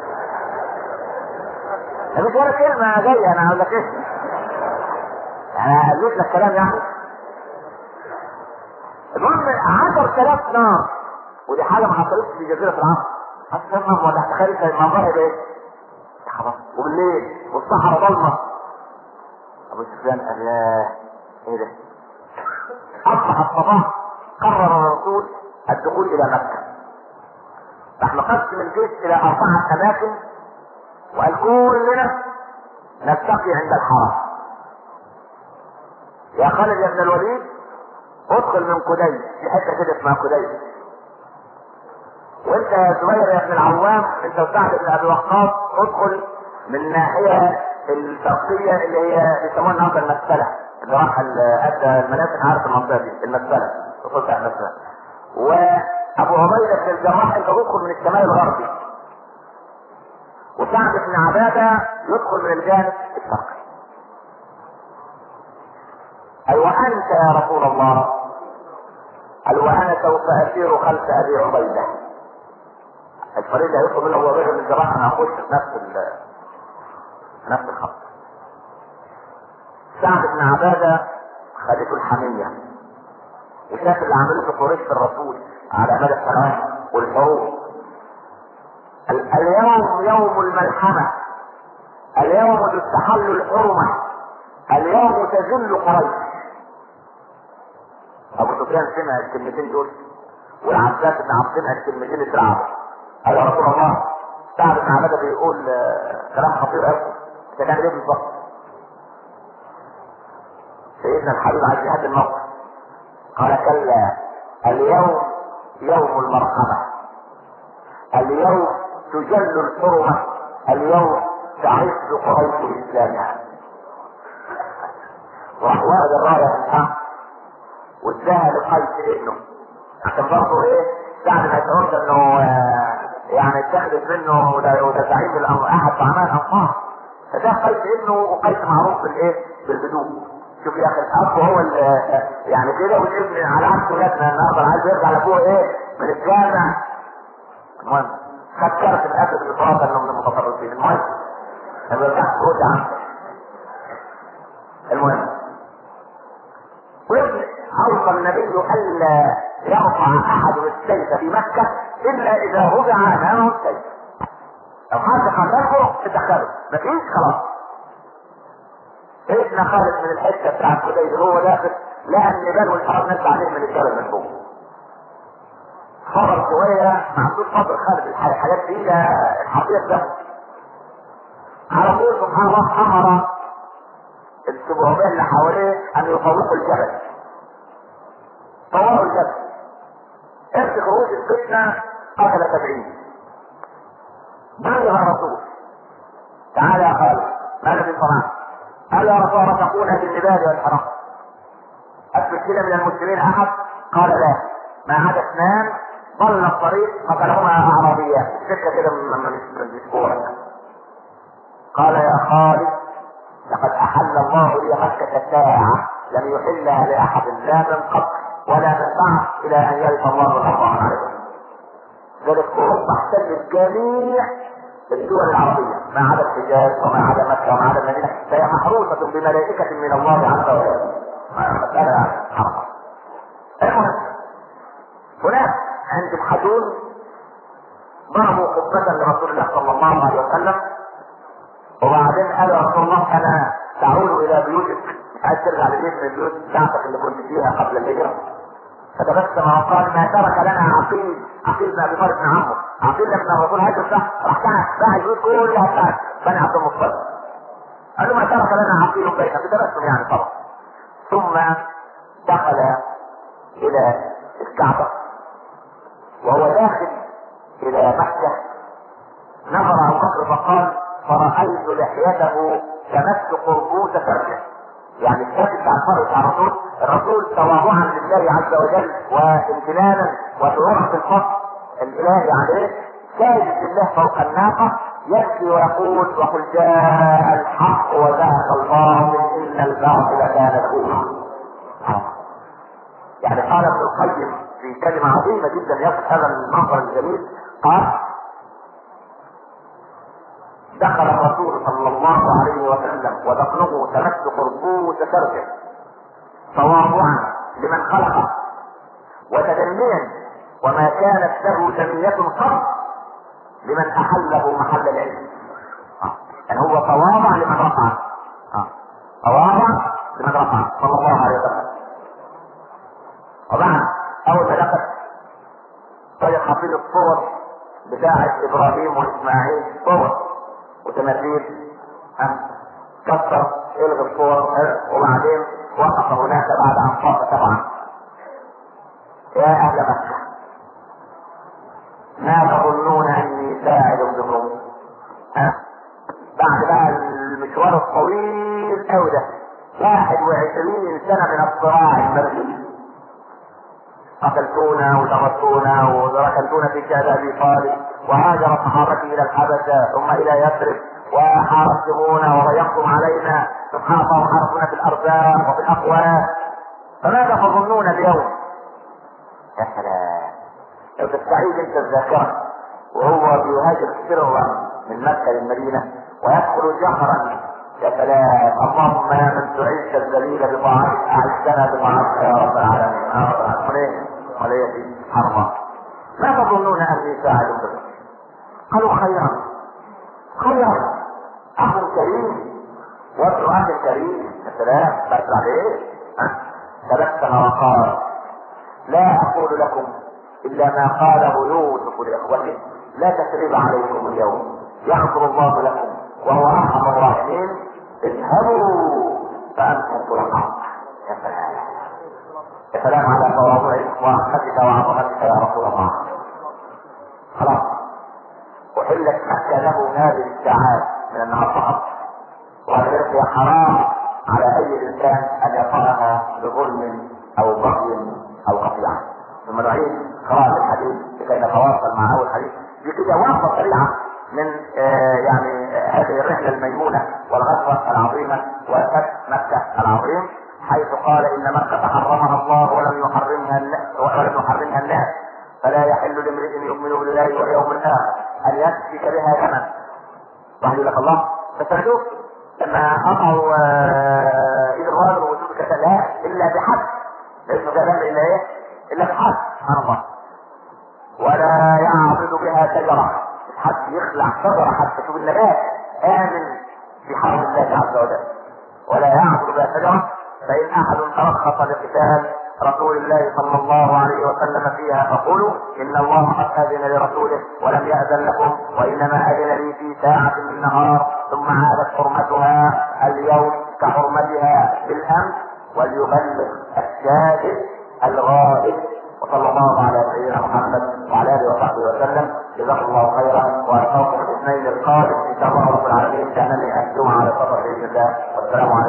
مش ولا كلمه جايه، انا هقول لك ايه، انا قلت لك كلام يعني. المهم 10,000 نار، ودي حاجه ما حصلتش في جزيره العرب. هتفهم ولا هتخيل المنظر ده ايه؟ خلاص، وبالليل والصحراء ضلمه. ابو سفيان قال ياه ايه ده؟ اصبح الصباح، قرر الرسول الدخول الى مكه. راح مقسم الجيش الى 4 اماكن، وقال كلنا نلتقي عند الحرم. يا خالد يا ابن الوليد ادخل من قديس، في حته كده اسمها قديس. وانت يا زبير يا ابن العوام، انت وسعد بن ابي وقاص ادخل من الناحيه الشرقيه اللي هي بيسموها النهارده المسفله، اللي راح ادى المناسك، عارف المنطقه دي المسفله، وصلت على المسفله. وابو عبيده بن الجراح انت تدخل من الشمال الغربي، وسعد بن عباده يدخل من الجانب الشرقي. ايوه انت يا رسول الله. قال وانا سوف اسير خلف ابي عبيده. الفريق اللي هيدخل منه ابو عبيده بن الجراح انا هخش في نفس الخط. سعد بن عباده خدته الحميه، وشاف اللي عملته قريش في الرسول على مدى السنوات والحروب. اليوم يوم الملحمه، اليوم تستحل الحرمه، اليوم تذل قريش. ابو سفيان سمع الكلمتين دول، والعباس بن عبد سمع الكلمتين اترعبوا. قال يا رسول الله سعد بن عباده بيقول كلام خطير قوي، انت تعمل ايه بالظبط؟ سيدنا الحبيب عايز يهدي الموقف. قال كلا، اليوم يوم المرحمه، اليوم تجل الحرمه، اليوم تعز قريش اسلامها. وراح واخد الرايه من الحق واداها لقيس ابنه، عشان برضه ايه سعد ما يشعرش انه يعني اتخذت منه وده زعيم الامر احد طعمان الانصار. فده قيس ابنه، وقيس معروف بالايه؟ بالهدوء. شوف يا اخي الاب هو يعني كده، والابن على عكس ولادنا النهارده عايز يرجع لابوه ايه؟ من الجامع. المهم خد كارت الاب بالإطلاق انه من المتطرفين. المهم ما بيرجعش يرد عنه. المهم اوصى النبي الا يقطع احد السيف في مكه الا اذا وضع امامه السيف. لو حد قتله تدخله، مفيش خلاص. ابن خالد من الحته بتاعت قديس هو داخل لقى النبال والحرام نزل عليه من الجبل من فوق. صبر شويه، ما عندوش صبر خالد، الحاجات دي الحقيقه ده. على طول سبحان الله امر السبعين اللي حواليه ان يطوقوا الجبل. طوروا الجبل، ارتك رؤوس الفتنه قتل 70. بلغ الرسول تعالى يا خالد ما الذي صنعت؟ قال يا رسول الله تقول بالنبال والحرام، اثبت كده من المسلمين احد؟ قال لا، ما عدا 2 ضل الطريق قتلهما اعرابيات، السكه كده مش كوره. قال يا خالد لقد احل الله لي مكه ساعه لم يحلها لاحد لا من قبل ولا من بعد الى ان يرث الله الارض عليكم. ذلك اوروبا احتلت جميع الدول العربيه ما عدا الحجاز وما عدا مكه وما عدا المدينه، فهي محروسه بملائكه من الله عز وجل. مساله حرام. المهم هناك عند الحدود ضربوا قبه لرسول الله صلى الله عليه وسلم، وبعدين قال يا رسول الله انا تعود الى بيوتك، عايز ترجع لبيت من البيوت بتاعتك اللي كنت فيها قبل الهجره. فتبسم وقال ما ترك لنا عقيل، عقيل بن ابي طالب بن عمه، عقيل بن الرسول هاجر صح، راح باع البيوت كلها بتاعت بني عبد المطلب. قال له ما ترك لنا عقيل بينك، بتبسم يعني طبعا. ثم دخل الى الكعبه، وهو داخل الى مكه نظر ابو بكر فقال فرأيت رأيت لحيته تمس قربوس فرجه. يعني الشكل بتاع الفرج بتاع الرسول تواضعا لله عز وجل وامتنانا وشعورا بالفضل الالهي عليه، ساجد لله فوق الناقه يبكي ويقول: وقل جاء الحق وزهق الباطل ان الباطل كان زهوقا. يعني قال ابن القيم في كلمه عظيمه جدا يصف هذا المنظر الجميل، قال: دخل الرسول صلى الله عليه وسلم وبطنه تمس قربوس فرجه تواضعا لمن خلقه وتدنيا وما كانت له سمية قط لمن احله محل العلم. يعني هو تواضع لمن رفعه، تواضع لمن رفعه صلى الله عليه وسلم. وبعد اول ما دخل طيب حفيظ الصور بتاعة ابراهيم واسماعيل، صور وتماثيل، كسر الغي الصور، وبعدين وقف هناك بعد ان طاف طبعا: يا اهل مكة ما تظنون اني ساعد بكم؟ بعد بقى المشوار الطويل قوي ده 21 سنة من الصراع المرسي، قتلتونا وضربتونا وركنتونا في جهاد ابي طالب، وهاجر صحابتي الى الحبشه ثم الى يثرب، وحاربتمونا وضيقتم علينا، سبحان الله، وحاربونا في الارزاق وفي الاقوات، فماذا تظنون اليوم؟ يا سلام لو تستعيد انت الذاكره وهو بيهاجر سرا من مكه للمدينه ويدخل جهرا، يا سلام، اللهم يا من تعيش الذليل بطاعتك اعزنا بطاعتك يا رب العالمين. يا رب العالمين وليدي حرمه. ما تظنون اني ساعد بكم؟ قالوا: خيرا خيرا، اخ كريم وابن اخ كريم. يا سلام، بس عليه تبسم وقال: لا اقول لكم الا ما قاله يوسف لاخوته: لا تثريب عليكم اليوم، يغفر الله لكم وهو ارحم الراحمين، اذهبوا فانتم طلقاء. يا سلام، يا سلام على تواضعك ورحمتك وعظمتك يا رسول الله. خلاص وحلت مكه له هذه الساعات من النهار فقط، وهي حرام على اي انسان ان يطأها بظلم او بغي او قطيعه. ثم نعيد قراءة الحديث لكي نتواصل مع اول حديث دي كده وقفة سريعة من يعني هذه الرحلة الميمونة والغزوة العظيمة وفتح مكة العظيم، حيث قال: ان مكة حرمها الله ولم يحرمها الناس، فلا يحل لامرئ يؤمن بالله واليوم الاخر ان يسفك بها دما. وحي لك الله. بس نشوف لما قطعوا ايد الرجل وجود كتلها الا بحد، ليس كلام الا ايه؟ الا بحد، سبحان الله. ولا يعضد بها شجره، حد يخلع شجره حتى تشوف النبات امن في حرم الله عز وجل. ولا يعضد بها شجره، فان احد ترخص لقتال رسول الله صلى الله عليه وسلم فيها فقولوا ان الله قد اذن لرسوله ولم ياذن لكم، وانما اذن لي في ساعه من النهار، ثم عادت حرمتها اليوم كحرمتها بالامس، وليبلغ الشاهد الغائب. وصلى الله على سيدنا محمد وعلى اله وصحبه وسلم. جزاكم الله خيرا، والقاكم الاثنين القادم ان شاء الله رب العالمين. كان لي الجمعه على صدر باذن الله. والسلام عليكم.